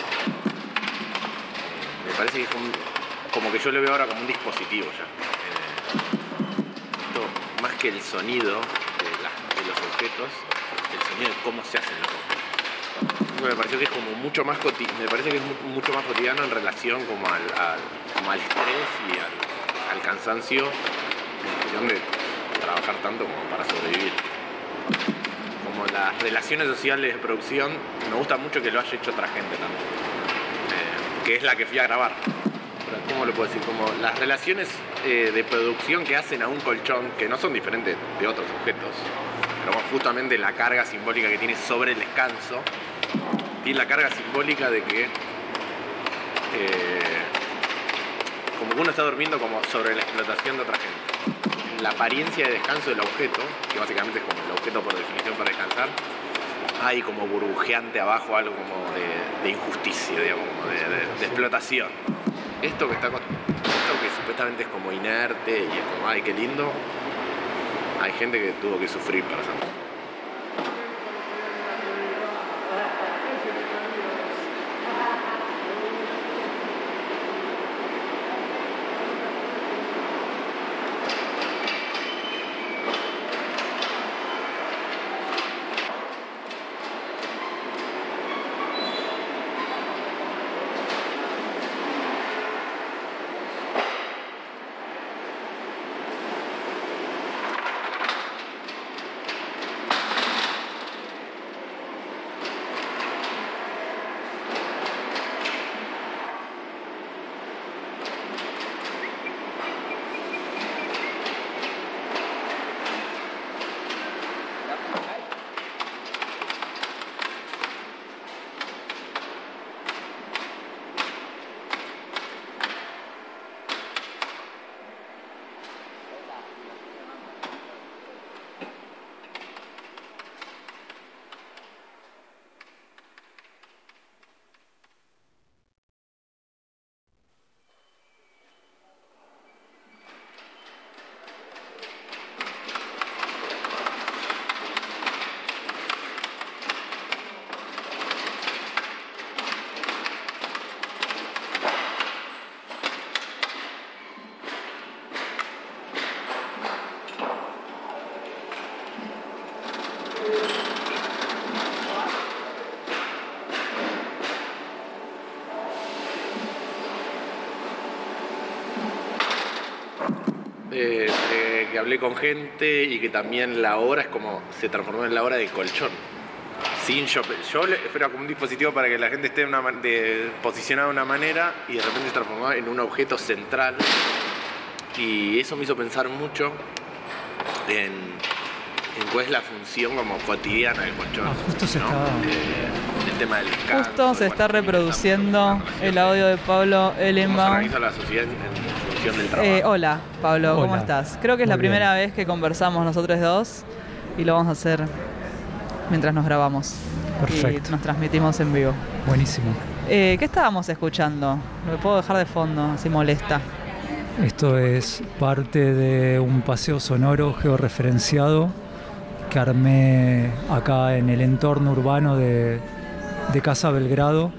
Me parece que es como que yo lo veo ahora como un dispositivo ya. Esto, más que el sonido de los objetos, el sonido de cómo se hacen los objetos. Me pareció que es como mucho más cotidiano en relación como al estrés y al cansancio, en función de trabajar tanto como para sobrevivir. Como las relaciones sociales de producción, me gusta mucho que lo haya hecho otra gente también. Que es la que fui a grabar. Pero ¿cómo lo puedo decir? Como las relaciones de producción que hacen a un colchón, que no son diferentes de otros objetos, pero justamente la carga simbólica que tiene sobre el descanso, tiene la carga simbólica de que como que uno está durmiendo como sobre la explotación de otra gente. La apariencia de descanso del objeto, que básicamente es como el objeto por definición para descansar, hay como burbujeante abajo algo como de injusticia, digamos, como de explotación. Esto que supuestamente es como inerte y es como, ay, qué lindo, hay gente que tuvo que sufrir para hacerlo. Que hablé con gente y que también la hora es como se transformó en la hora del colchón. sin yo era como un dispositivo para que la gente esté posicionada de una manera y de repente se transformaba en un objeto central. Y eso me hizo pensar mucho en cuál es la función como cotidiana del colchón. Justo se está... el tema del descanso. Justo se está reproduciendo el audio de Pablo Ellenbaum. ¿Cómo se organiza la sociedad en función del trabajo? Hola, Pablo, ¿cómo Hola. estás? Creo que es Muy la primera bien. vez que conversamos nosotros dos y lo vamos a hacer mientras nos grabamos. Perfecto. Y nos transmitimos en vivo. Buenísimo. ¿Qué estábamos escuchando? Lo puedo dejar de fondo, así molesta. Esto es parte de un paseo sonoro georreferenciado que armé acá en el entorno urbano de Casa Belgrado.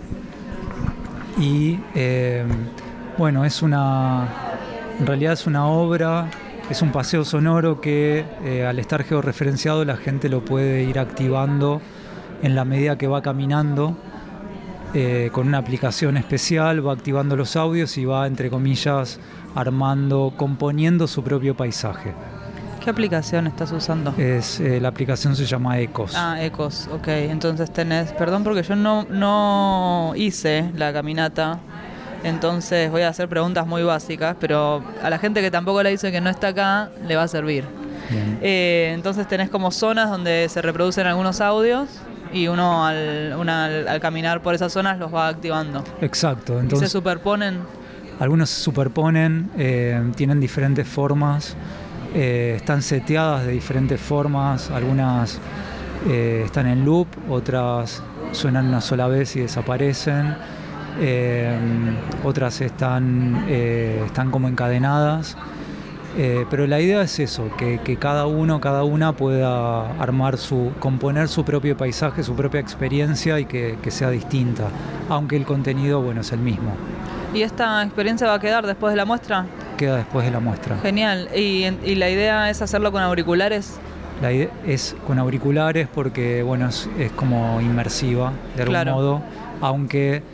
Y bueno, en realidad es una obra, es un paseo sonoro que al estar georreferenciado la gente lo puede ir activando en la medida que va caminando. Con una aplicación especial va activando los audios y va, entre comillas, componiendo su propio paisaje. ¿Qué aplicación estás usando? La aplicación se llama Ecos. Ecos, ok. Entonces perdón porque yo no hice la caminata, entonces voy a hacer preguntas muy básicas, pero a la gente que tampoco la hizo y que no está acá, le va a servir. Entonces tenés como zonas donde se reproducen algunos audios y uno al caminar por esas zonas los va activando. Exacto. Entonces, ¿y se superponen? Algunos se superponen, tienen diferentes formas, están seteadas de diferentes formas, algunas están en loop, otras suenan una sola vez y desaparecen, otras están como encadenadas. Pero la idea es eso, que cada una pueda componer su propio paisaje, su propia experiencia y que sea distinta, aunque el contenido, bueno, es el mismo. ¿Y esta experiencia va a quedar después de la muestra? Queda después de la muestra. Genial. ¿Y la idea es hacerlo con auriculares? La idea es con auriculares porque, bueno, es como inmersiva de algún modo, aunque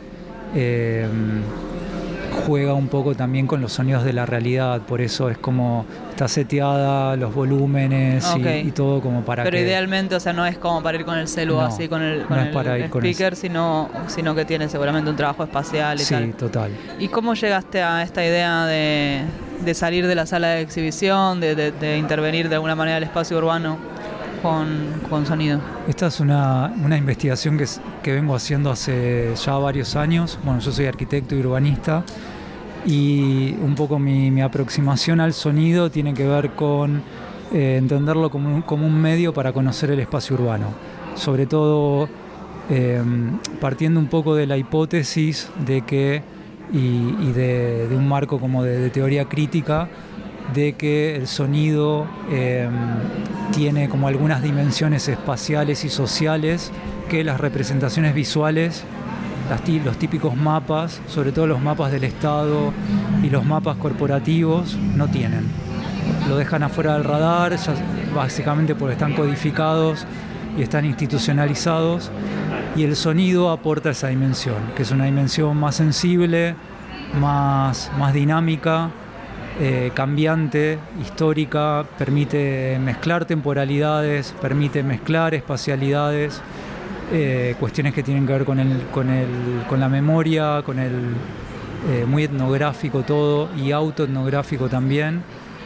juega un poco también con los sonidos de la realidad, por eso es como está seteada los volúmenes y todo como para Pero idealmente, o sea, no es como para ir con el celu así con el speaker, sino que tiene seguramente un trabajo espacial y tal. Sí, total. ¿Y cómo llegaste a esta idea de salir de la sala de exhibición, de intervenir de alguna manera el espacio urbano con sonido? Esta es una investigación que vengo haciendo hace ya varios años. Bueno, yo soy arquitecto y urbanista y un poco mi aproximación al sonido tiene que ver con entenderlo como un medio para conocer el espacio urbano. Sobre todo partiendo un poco de la hipótesis de que, y de un marco como de teoría crítica, de que el sonido tiene como algunas dimensiones espaciales y sociales que las representaciones visuales, los típicos mapas, sobre todo los mapas del Estado y los mapas corporativos, no tienen. Lo dejan afuera del radar, ya básicamente porque están codificados y están institucionalizados, y el sonido aporta esa dimensión, que es una dimensión más sensible, más dinámica, cambiante, histórica, permite mezclar temporalidades, permite mezclar espacialidades, cuestiones que tienen que ver con la memoria, muy etnográfico todo y autoetnográfico también.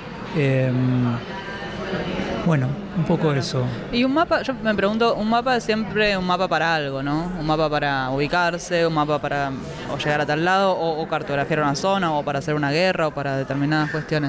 Bueno, un poco eso. Y un mapa, yo me pregunto, un mapa es siempre un mapa para algo, ¿no? Un mapa para ubicarse, un mapa para o llegar a tal lado, o cartografiar una zona, o para hacer una guerra, o para determinadas cuestiones.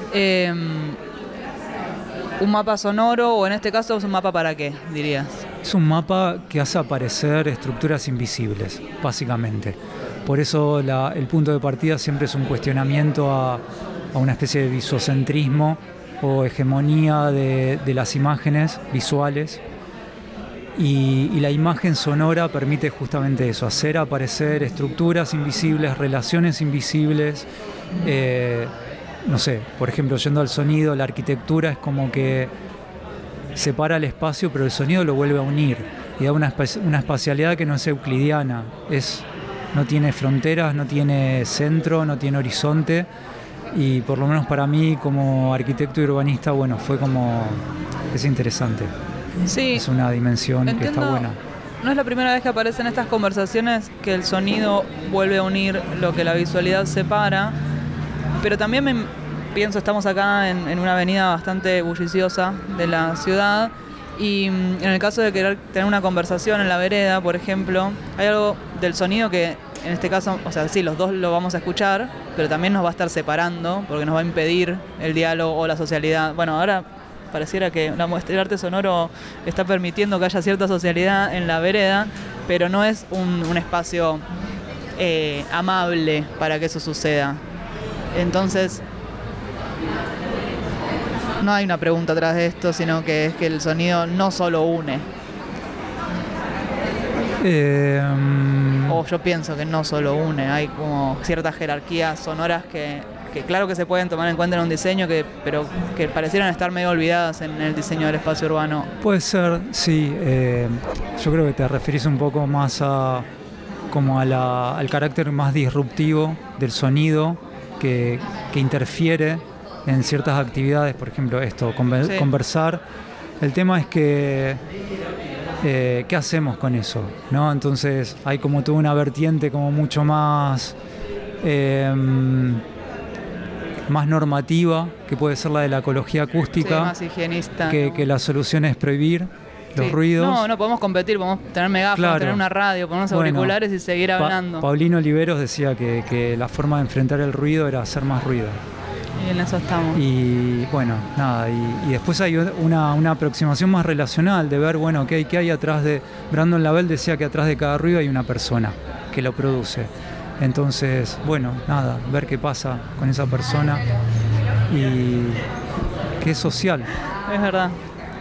¿Un mapa sonoro, o en este caso es un mapa para qué, dirías? Es un mapa que hace aparecer estructuras invisibles, básicamente. Por eso el punto de partida siempre es un cuestionamiento a una especie de visuocentrismo o hegemonía de las imágenes visuales, y la imagen sonora permite justamente eso, hacer aparecer estructuras invisibles, relaciones invisibles. No sé, por ejemplo, yendo al sonido, la arquitectura es como que separa el espacio, pero el sonido lo vuelve a unir y da una espacialidad que no es euclidiana, no tiene fronteras, no tiene centro, no tiene horizonte. Y por lo menos para mí como arquitecto y urbanista, bueno, es interesante. Sí. Es una dimensión que está buena. No es la primera vez que aparecen estas conversaciones que el sonido vuelve a unir lo que la visualidad separa, pero también pienso, estamos acá en una avenida bastante bulliciosa de la ciudad, y en el caso de querer tener una conversación en la vereda, por ejemplo, hay algo del sonido que en este caso, o sea, sí, los dos lo vamos a escuchar, pero también nos va a estar separando porque nos va a impedir el diálogo o la socialidad. Bueno, ahora pareciera que el arte sonoro está permitiendo que haya cierta socialidad en la vereda, pero no es un espacio amable para que eso suceda. Entonces, no hay una pregunta atrás de esto, sino que es que el sonido no solo une. O yo pienso que no solo une, hay como ciertas jerarquías sonoras que claro que se pueden tomar en cuenta en un diseño, pero que parecieran estar medio olvidadas en el diseño del espacio urbano. Puede ser, sí. Yo creo que te referís un poco más al carácter más disruptivo del sonido que interfiere en ciertas actividades, por ejemplo esto, conversar. El tema es que ¿qué hacemos con eso? ¿No? Entonces hay como toda una vertiente como mucho más normativa, que puede ser la de la ecología acústica, sí, más higienista, que la solución es prohibir los ruidos. No podemos competir, podemos tener megáfonos, tener una radio, ponernos auriculares y seguir hablando. Paulino Oliveros decía que la forma de enfrentar el ruido era hacer más ruido. Y en eso estamos. Y bueno, nada, y después hay una aproximación más relacional de ver, bueno, ¿qué hay atrás de... Brandon Lavelle decía que atrás de cada ruido hay una persona que lo produce. Entonces, bueno, nada, ver qué pasa con esa persona y que es social. Es verdad.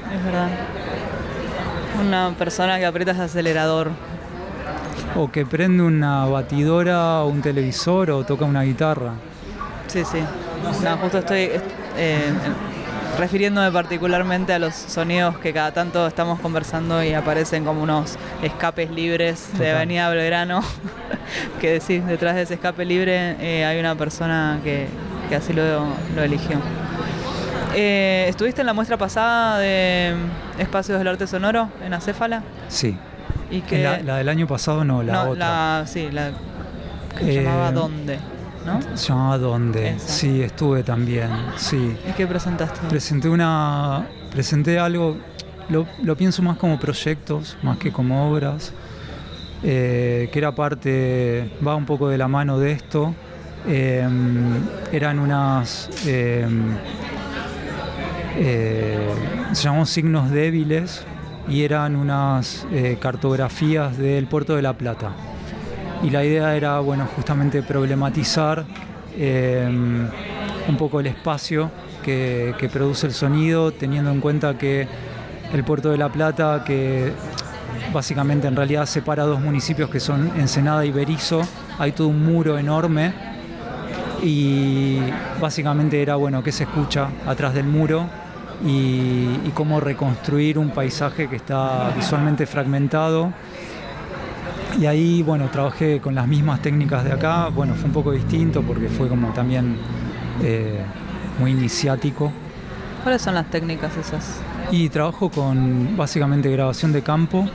Una persona que aprieta ese acelerador. O que prende una batidora o un televisor o toca una guitarra. Sí. No, justo estoy refiriéndome particularmente a los sonidos que cada tanto estamos conversando y aparecen como unos escapes libres de Avenida Belgrano. Que decís, detrás de ese escape libre hay una persona que así lo eligió. ¿Estuviste en la muestra pasada de Espacios del Arte Sonoro en Acéfala? Sí. ¿Y que la del año pasado no, la otra. La que se llamaba ¿Dónde? ¿No? Se llamaba ¿Dónde? Esa. Sí, estuve también, sí. ¿Y qué presentaste? Presenté algo, lo pienso más como proyectos, más que como obras, que era parte, va un poco de la mano de esto. Eran unas... se llamó Signos Débiles y eran unas cartografías del Puerto de la Plata. Y la idea era, bueno, justamente problematizar un poco el espacio que produce el sonido, teniendo en cuenta que el Puerto de la Plata, que básicamente en realidad separa dos municipios que son Ensenada y Berisso, hay todo un muro enorme y básicamente era, bueno, qué se escucha atrás del muro y cómo reconstruir un paisaje que está visualmente fragmentado. Y ahí, bueno, trabajé con las mismas técnicas de acá. Bueno, fue un poco distinto porque fue como también muy iniciático. ¿Cuáles son las técnicas esas? Y trabajo con básicamente grabación de campo,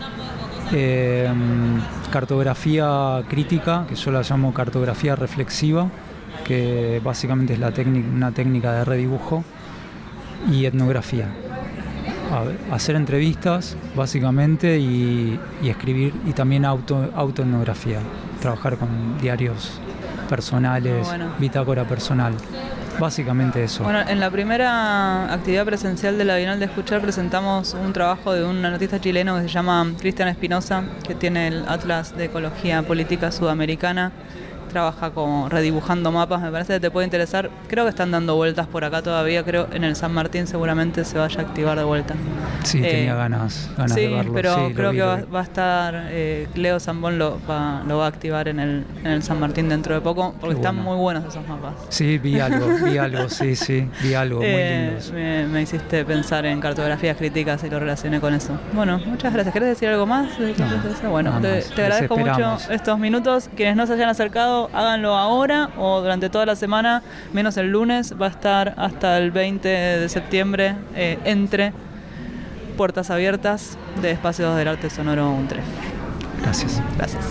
cartografía crítica, que yo la llamo cartografía reflexiva, que básicamente es una técnica de redibujo, y etnografía. Hacer entrevistas básicamente y escribir, y también autoetnografía, trabajar con diarios personales, bitácora personal, básicamente eso. Bueno, en la primera actividad presencial de la Bienal de Escuchar presentamos un trabajo de un artista chileno que se llama Cristian Espinosa, que tiene el Atlas de Ecología Política Sudamericana. Trabaja como redibujando mapas, me parece que te puede interesar. Creo que están dando vueltas por acá todavía, creo en el San Martín seguramente se vaya a activar de vuelta. Sí, tenía ganas de verlo. Pero sí, creo que va a estar, Cleo Zambón lo va a activar en el San Martín dentro de poco, porque están muy buenos esos mapas. Sí, vi algo, vi algo muy lindo. Me hiciste pensar en cartografías críticas y lo relacioné con eso. Bueno, muchas gracias. ¿Querés decir algo más? Bueno, te agradezco mucho estos minutos. Quienes no se hayan acercado, háganlo ahora o durante toda la semana, menos el lunes. Va a estar hasta el 20 de septiembre puertas abiertas de Espacios del Arte Sonoro UNTRE. Gracias. Gracias.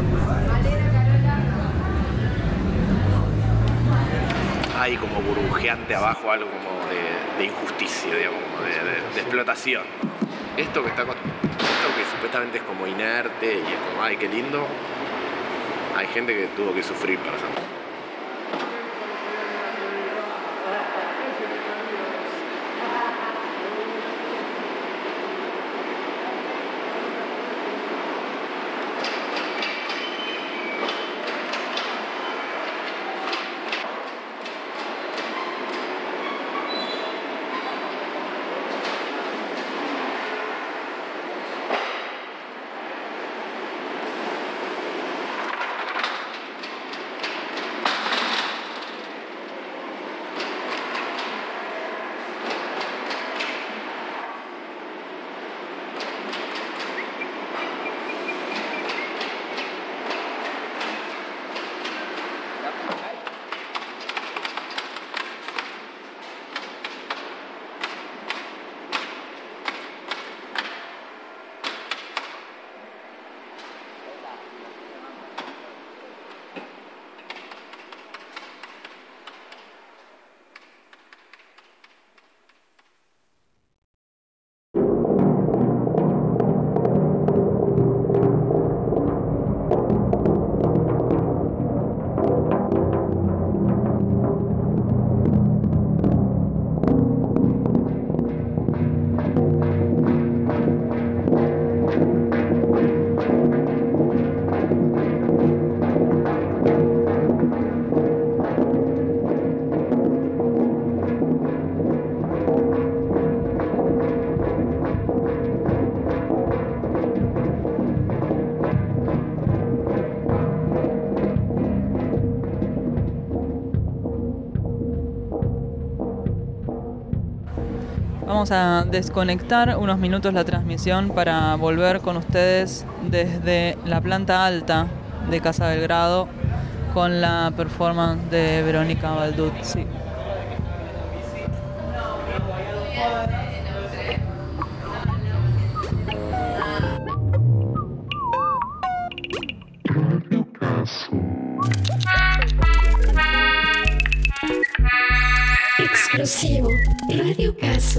Hay como burbujeante abajo algo como de injusticia, digamos, como de explotación. Esto que supuestamente es como inerte y es como, ay, qué lindo, hay gente que tuvo que sufrir para hacerlo. Vamos a desconectar unos minutos la transmisión para volver con ustedes desde la planta alta de Casa Belgrado con la performance de Verónica Balduzzi. Exclusivo Radio Caso.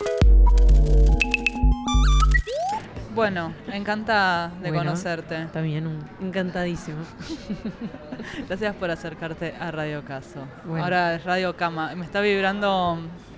Bueno, encantada de conocerte. También encantadísima. Gracias por acercarte a Radio Caso. Bueno. Ahora es Radio Cama. Me está vibrando.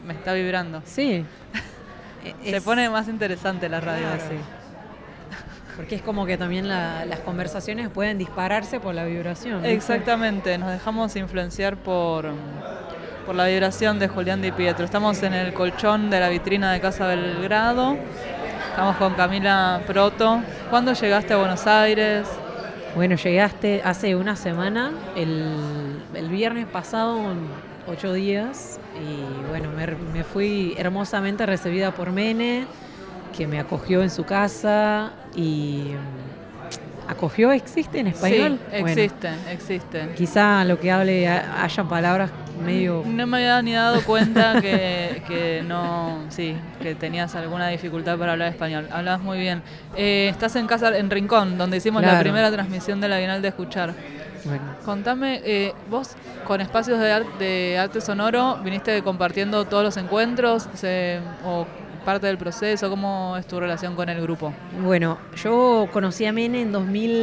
Sí. Se pone más interesante la radio así. Porque es como que también las conversaciones pueden dispararse por la vibración, ¿no? Exactamente, nos dejamos influenciar por la vibración de Julián Di Pietro. Estamos en el colchón de la vitrina de Casa Belgrado. Estamos con Camila Proto. ¿Cuándo llegaste a Buenos Aires? Bueno, llegaste hace una semana, el viernes pasado, 8 días, y bueno, me fui hermosamente recibida por Mene, que me acogió en su casa y... ¿Acogió existe en español? Sí, existe. Quizá lo que hable haya palabras medio... No me había ni dado cuenta que no... Sí, que tenías alguna dificultad para hablar español. Hablabas muy bien. Estás en casa, en Rincón, donde hicimos la primera transmisión de la Bienal de Escuchar. Bueno. Contame, vos con Espacios de Arte Sonoro viniste compartiendo todos los encuentros o parte del proceso. ¿Cómo es tu relación con el grupo? Bueno, yo conocí a Mene en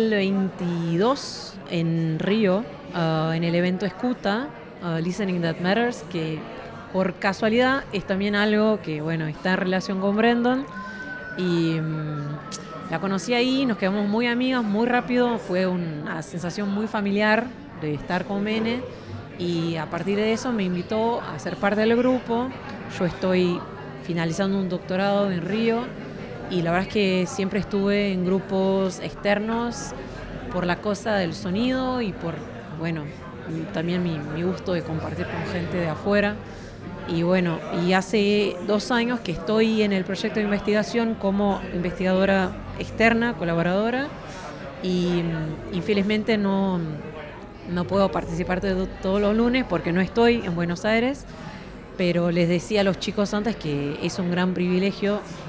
2022 en Río, en el evento Escuta, Listening That Matters, que por casualidad es también algo que, bueno, está en relación con Brendan. Y la conocí ahí, nos quedamos muy amigas muy rápido, fue una sensación muy familiar de estar con Mene, y a partir de eso me invitó a ser parte del grupo. Yo estoy finalizando un doctorado en Río y la verdad es que siempre estuve en grupos externos por la cosa del sonido y por, bueno, también mi gusto de compartir con gente de afuera. Y bueno, y hace 2 años que estoy en el proyecto de investigación como investigadora externa, colaboradora, y infelizmente no puedo participar todos los lunes porque no estoy en Buenos Aires, pero les decía a los chicos antes que es un gran privilegio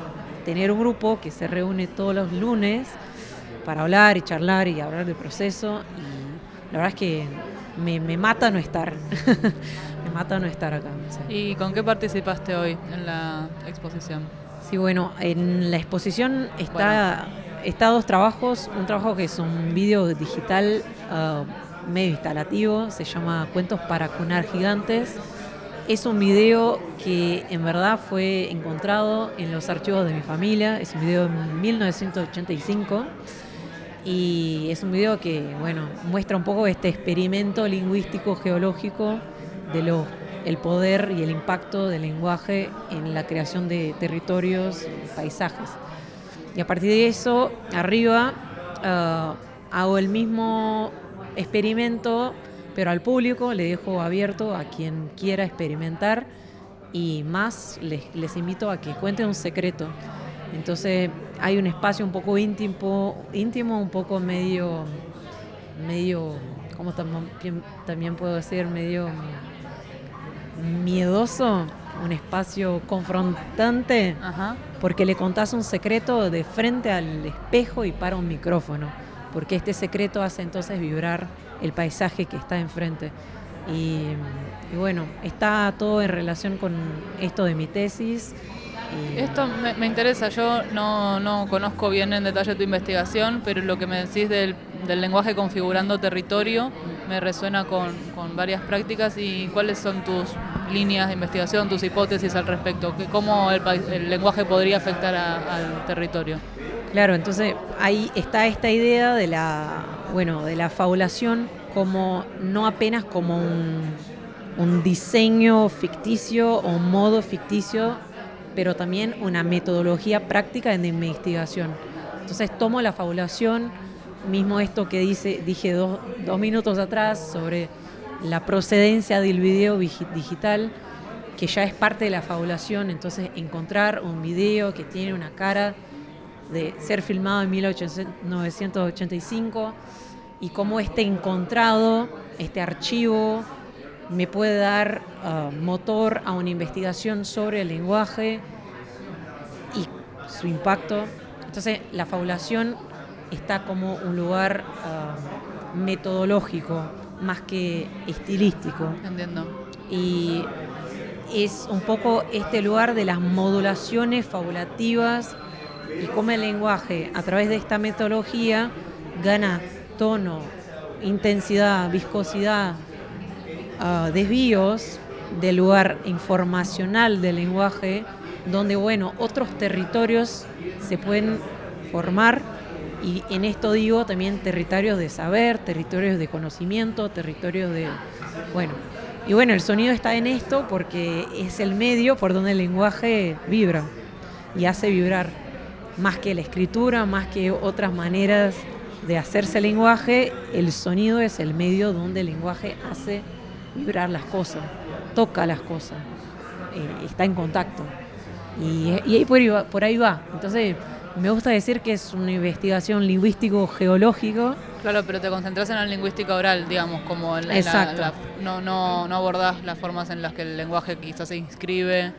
tener un grupo que se reúne todos los lunes para hablar y charlar y hablar del proceso. Y la verdad es que me mata no estar. Me mata no estar acá. Sí. ¿Y con qué participaste hoy en la exposición? Sí, bueno, en la exposición está 2 trabajos. Un trabajo que es un video digital medio instalativo, se llama Cuentos para cunar gigantes. Es un video que en verdad fue encontrado en los archivos de mi familia. Es un video de 1985 y es un video que, bueno, muestra un poco este experimento lingüístico geológico de el poder y el impacto del lenguaje en la creación de territorios, paisajes. Y a partir de eso, arriba hago el mismo experimento, pero al público le dejo abierto a quien quiera experimentar y más les invito a que cuenten un secreto. Entonces hay un espacio un poco íntimo, un poco medio, ¿cómo también puedo decir? Medio miedoso, un espacio confrontante. Ajá. Porque le contás un secreto de frente al espejo y para un micrófono, porque este secreto hace entonces vibrar el paisaje que está enfrente. Y bueno, está todo en relación con esto de mi tesis. Esto me interesa, yo no conozco bien en detalle tu investigación, pero lo que me decís del lenguaje configurando territorio me resuena con varias prácticas. ¿Y cuáles son tus líneas de investigación, tus hipótesis al respecto? ¿Cómo el lenguaje podría afectar al territorio? Claro, entonces ahí está esta idea de la fabulación como no apenas como un diseño ficticio o un modo ficticio, pero también una metodología práctica de investigación. Entonces tomo la fabulación, mismo esto que dije dos minutos atrás sobre la procedencia del video digital, que ya es parte de la fabulación. Entonces encontrar un video que tiene una cara de ser filmado en 1985 y cómo encontrado, este archivo, me puede dar motor a una investigación sobre el lenguaje y su impacto. Entonces la fabulación está como un lugar metodológico más que estilístico. Entiendo. Y es un poco este lugar de las modulaciones fabulativas y cómo el lenguaje a través de esta metodología gana tono, intensidad, viscosidad, desvíos del lugar informacional del lenguaje, donde otros territorios se pueden formar, y en esto digo también territorios de saber, territorios de conocimiento, territorios de... el sonido está en esto porque es el medio por donde el lenguaje vibra y hace vibrar, más que la escritura, más que otras maneras de hacerse lenguaje. El sonido es el medio donde el lenguaje hace vibrar las cosas, toca las cosas, está en contacto. Y ahí por ahí va. Entonces, me gusta decir que es una investigación lingüístico-geológico. Claro, pero te concentras en la lingüística oral, digamos, como en exacto. No abordás las formas en las que el lenguaje quizás se inscribe.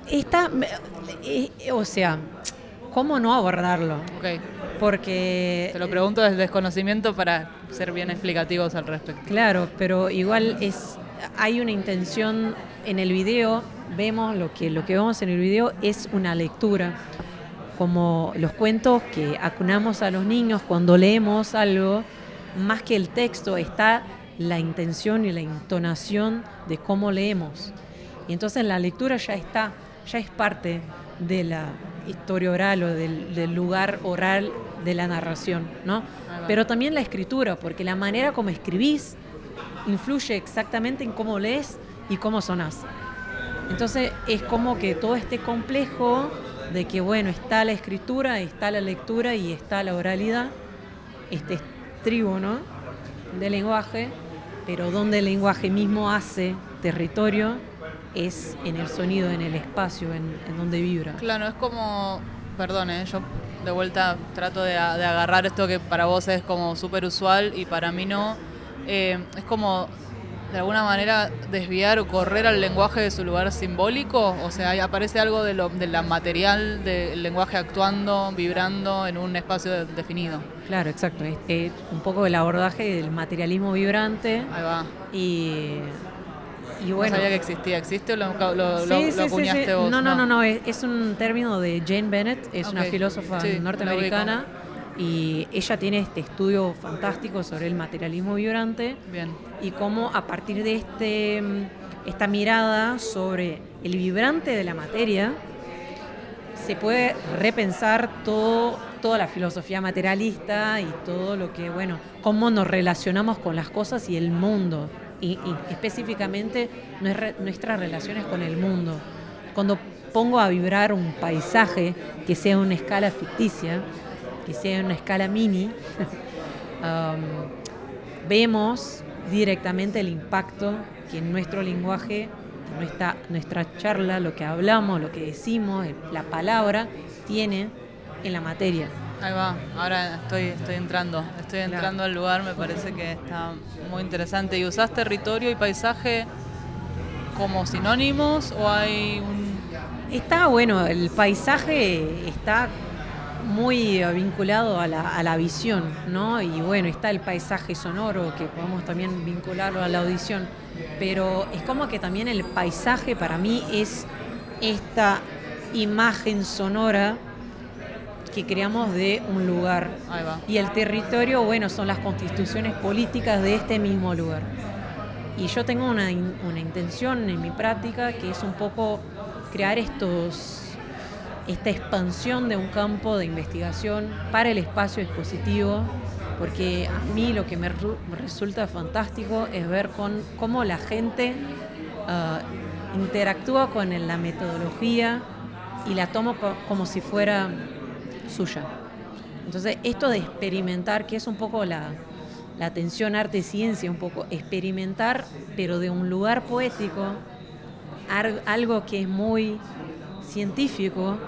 ¿Cómo no abordarlo? Okay. Porque... Te lo pregunto desde desconocimiento para ser bien explicativos al respecto. Claro, pero igual hay una intención en el video. Vemos lo que vemos en el video es una lectura, como los cuentos que acunamos a los niños cuando leemos algo. Más que el texto está la intención y la entonación de cómo leemos, y entonces la lectura ya es parte de la historia oral o del lugar oral de la narración, ¿no? Pero también la escritura, porque la manera como escribís influye exactamente en cómo lees y cómo sonás. Entonces es como que todo este complejo de que está la escritura, está la lectura y está la oralidad, este trígono del lenguaje, pero donde el lenguaje mismo hace territorio es en el sonido, en el espacio, en donde vibra. Claro, es como, perdone, yo de vuelta trato de agarrar esto que para vos es como súper usual y para mí no. Es como de alguna manera desviar o correr al lenguaje de su lugar simbólico? O sea, aparece algo de la material del lenguaje actuando, vibrando en un espacio definido. Claro, exacto. Un poco el abordaje del materialismo vibrante. Ahí va. Y bueno. No sabía que existía. ¿Existe o lo Sí, acuñaste vos? No. Es un término de Jane Bennett, es una filósofa norteamericana. Y ella tiene este estudio fantástico sobre el materialismo vibrante. Bien. Y cómo a partir de esta mirada sobre el vibrante de la materia se puede repensar toda la filosofía materialista y todo lo que, bueno, cómo nos relacionamos con las cosas y el mundo. Y específicamente nuestras relaciones con el mundo. Cuando pongo a vibrar un paisaje que sea una escala ficticia, que sea una escala mini, vemos directamente el impacto que en nuestro lenguaje, nuestra charla, lo que hablamos, lo que decimos, la palabra, tiene en la materia. Ahí va, ahora estoy entrando al lugar, me parece que está muy interesante. ¿Y usás territorio y paisaje como sinónimos o hay un...? Está bueno, el paisaje está muy vinculado a la visión, ¿no? Y bueno, está el paisaje sonoro, que podemos también vincularlo a la audición, pero es como que también el paisaje para mí es esta imagen sonora que creamos de un lugar. Ahí va. Y el territorio, bueno, son las constituciones políticas de este mismo lugar. Y yo tengo una intención en mi práctica que es un poco crear esta expansión de un campo de investigación para el espacio expositivo, porque a mí lo que me resulta fantástico es ver cómo la gente interactúa con la metodología y la toma como si fuera suya. Entonces, esto de experimentar, que es un poco la tensión arte-ciencia, un poco experimentar, pero de un lugar poético, algo que es muy científico,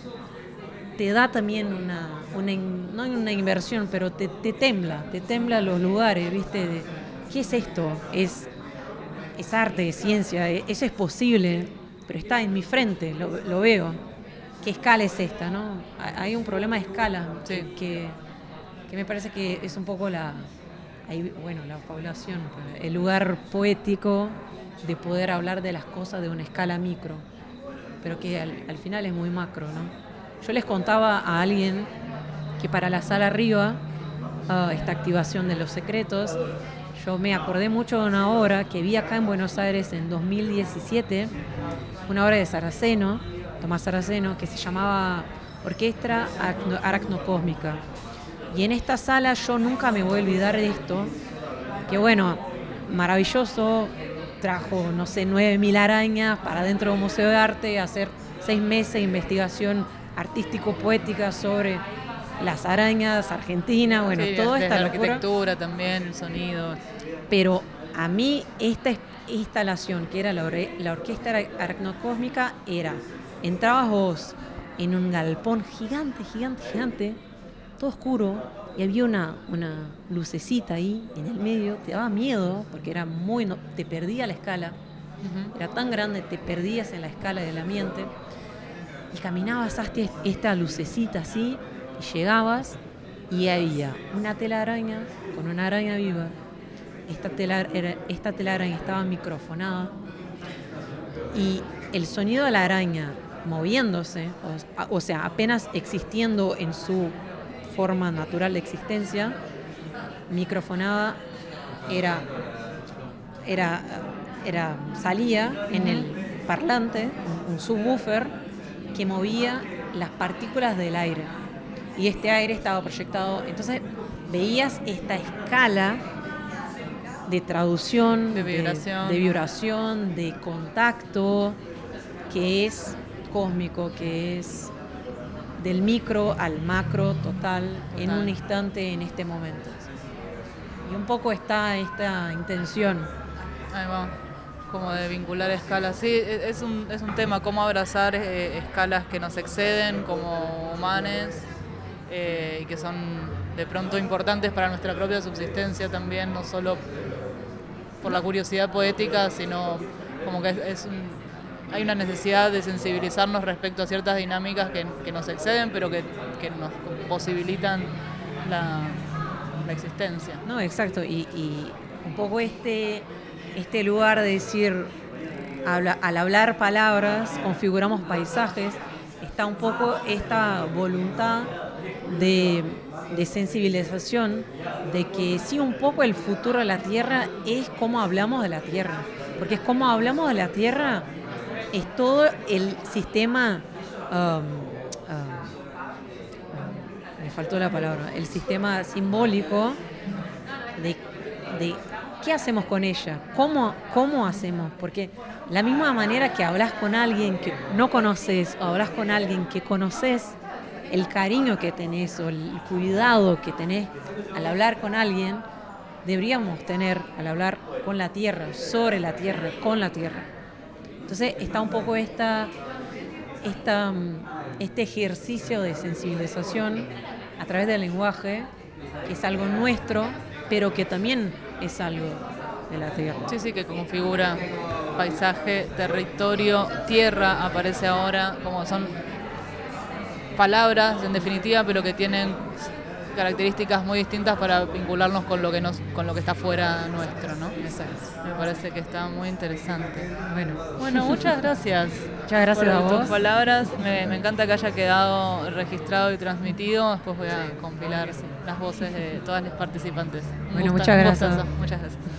te da también no una inversión, pero te tembla los lugares, ¿viste? ¿Qué es esto? Es arte, es ciencia, eso es posible, pero está en mi frente, lo veo. ¿Qué escala es esta, no? Hay un problema de escala, sí, que me parece que es un poco la fabulación, el lugar poético de poder hablar de las cosas de una escala micro, pero que al final es muy macro, ¿no? Yo les contaba a alguien que para la sala arriba, esta activación de los secretos, yo me acordé mucho de una obra que vi acá en Buenos Aires en 2017, una obra de Tomás Saraceno, que se llamaba Orquesta Aracnocósmica. Y en esta sala yo nunca me voy a olvidar de esto, que bueno, maravilloso, trajo, 9.000 arañas para dentro del Museo de Arte, hacer 6 meses de investigación artístico-poética sobre las arañas argentinas, bueno, sí, toda esta la locura. Arquitectura también, el sonido. Pero a mí esta instalación, que era la Orquesta Aracnocósmica, entrabas vos en un galpón gigante, todo oscuro, y había una lucecita ahí en el medio, te daba miedo, porque era te perdía la escala, era tan grande, te perdías en la escala del ambiente, y caminabas hasta esta lucecita así, y llegabas, y había una telaraña con una araña viva. Esta telaraña estaba microfonada, y el sonido de la araña moviéndose, o sea, apenas existiendo en su forma natural de existencia, microfonada, salía en el parlante, un subwoofer que movía las partículas del aire, y este aire estaba proyectado. Entonces veías esta escala de traducción, de vibración, de contacto, que es cósmico, que es del micro al macro total, en un instante, en este momento. Y un poco está esta intención. Ahí va, como de vincular escalas. Sí, es un tema, cómo abrazar escalas que nos exceden como humanos y que son de pronto importantes para nuestra propia subsistencia también, no solo por la curiosidad poética, sino como que hay una necesidad de sensibilizarnos respecto a ciertas dinámicas que nos exceden, pero que nos posibilitan la existencia. No, exacto, y un poco este lugar de decir, al hablar palabras, configuramos paisajes, está un poco esta voluntad de sensibilización, de que sí, un poco el futuro de la Tierra es cómo hablamos de la Tierra, porque es como hablamos de la Tierra, es todo el sistema, me faltó la palabra, el sistema simbólico de qué hacemos con ella, cómo hacemos, porque la misma manera que hablas con alguien que no conoces o hablas con alguien que conoces, el cariño que tenés o el cuidado que tenés al hablar con alguien, deberíamos tener al hablar con la tierra, sobre la tierra, con la tierra. Entonces está un poco este ejercicio de sensibilización a través del lenguaje, que es algo nuestro, pero que también es algo de la tierra. Sí, sí, que configura paisaje, territorio, tierra, aparece ahora, como son palabras en definitiva, pero que tienen características muy distintas para vincularnos con lo que está fuera nuestro, ¿no? Exacto. Me parece que está muy interesante. Bueno, muchas gracias. Muchas gracias a vos. Tus palabras, me encanta que haya quedado registrado y transmitido. Después voy a compilar las voces de todas las participantes. Bueno, muchas gracias. Muchas gracias.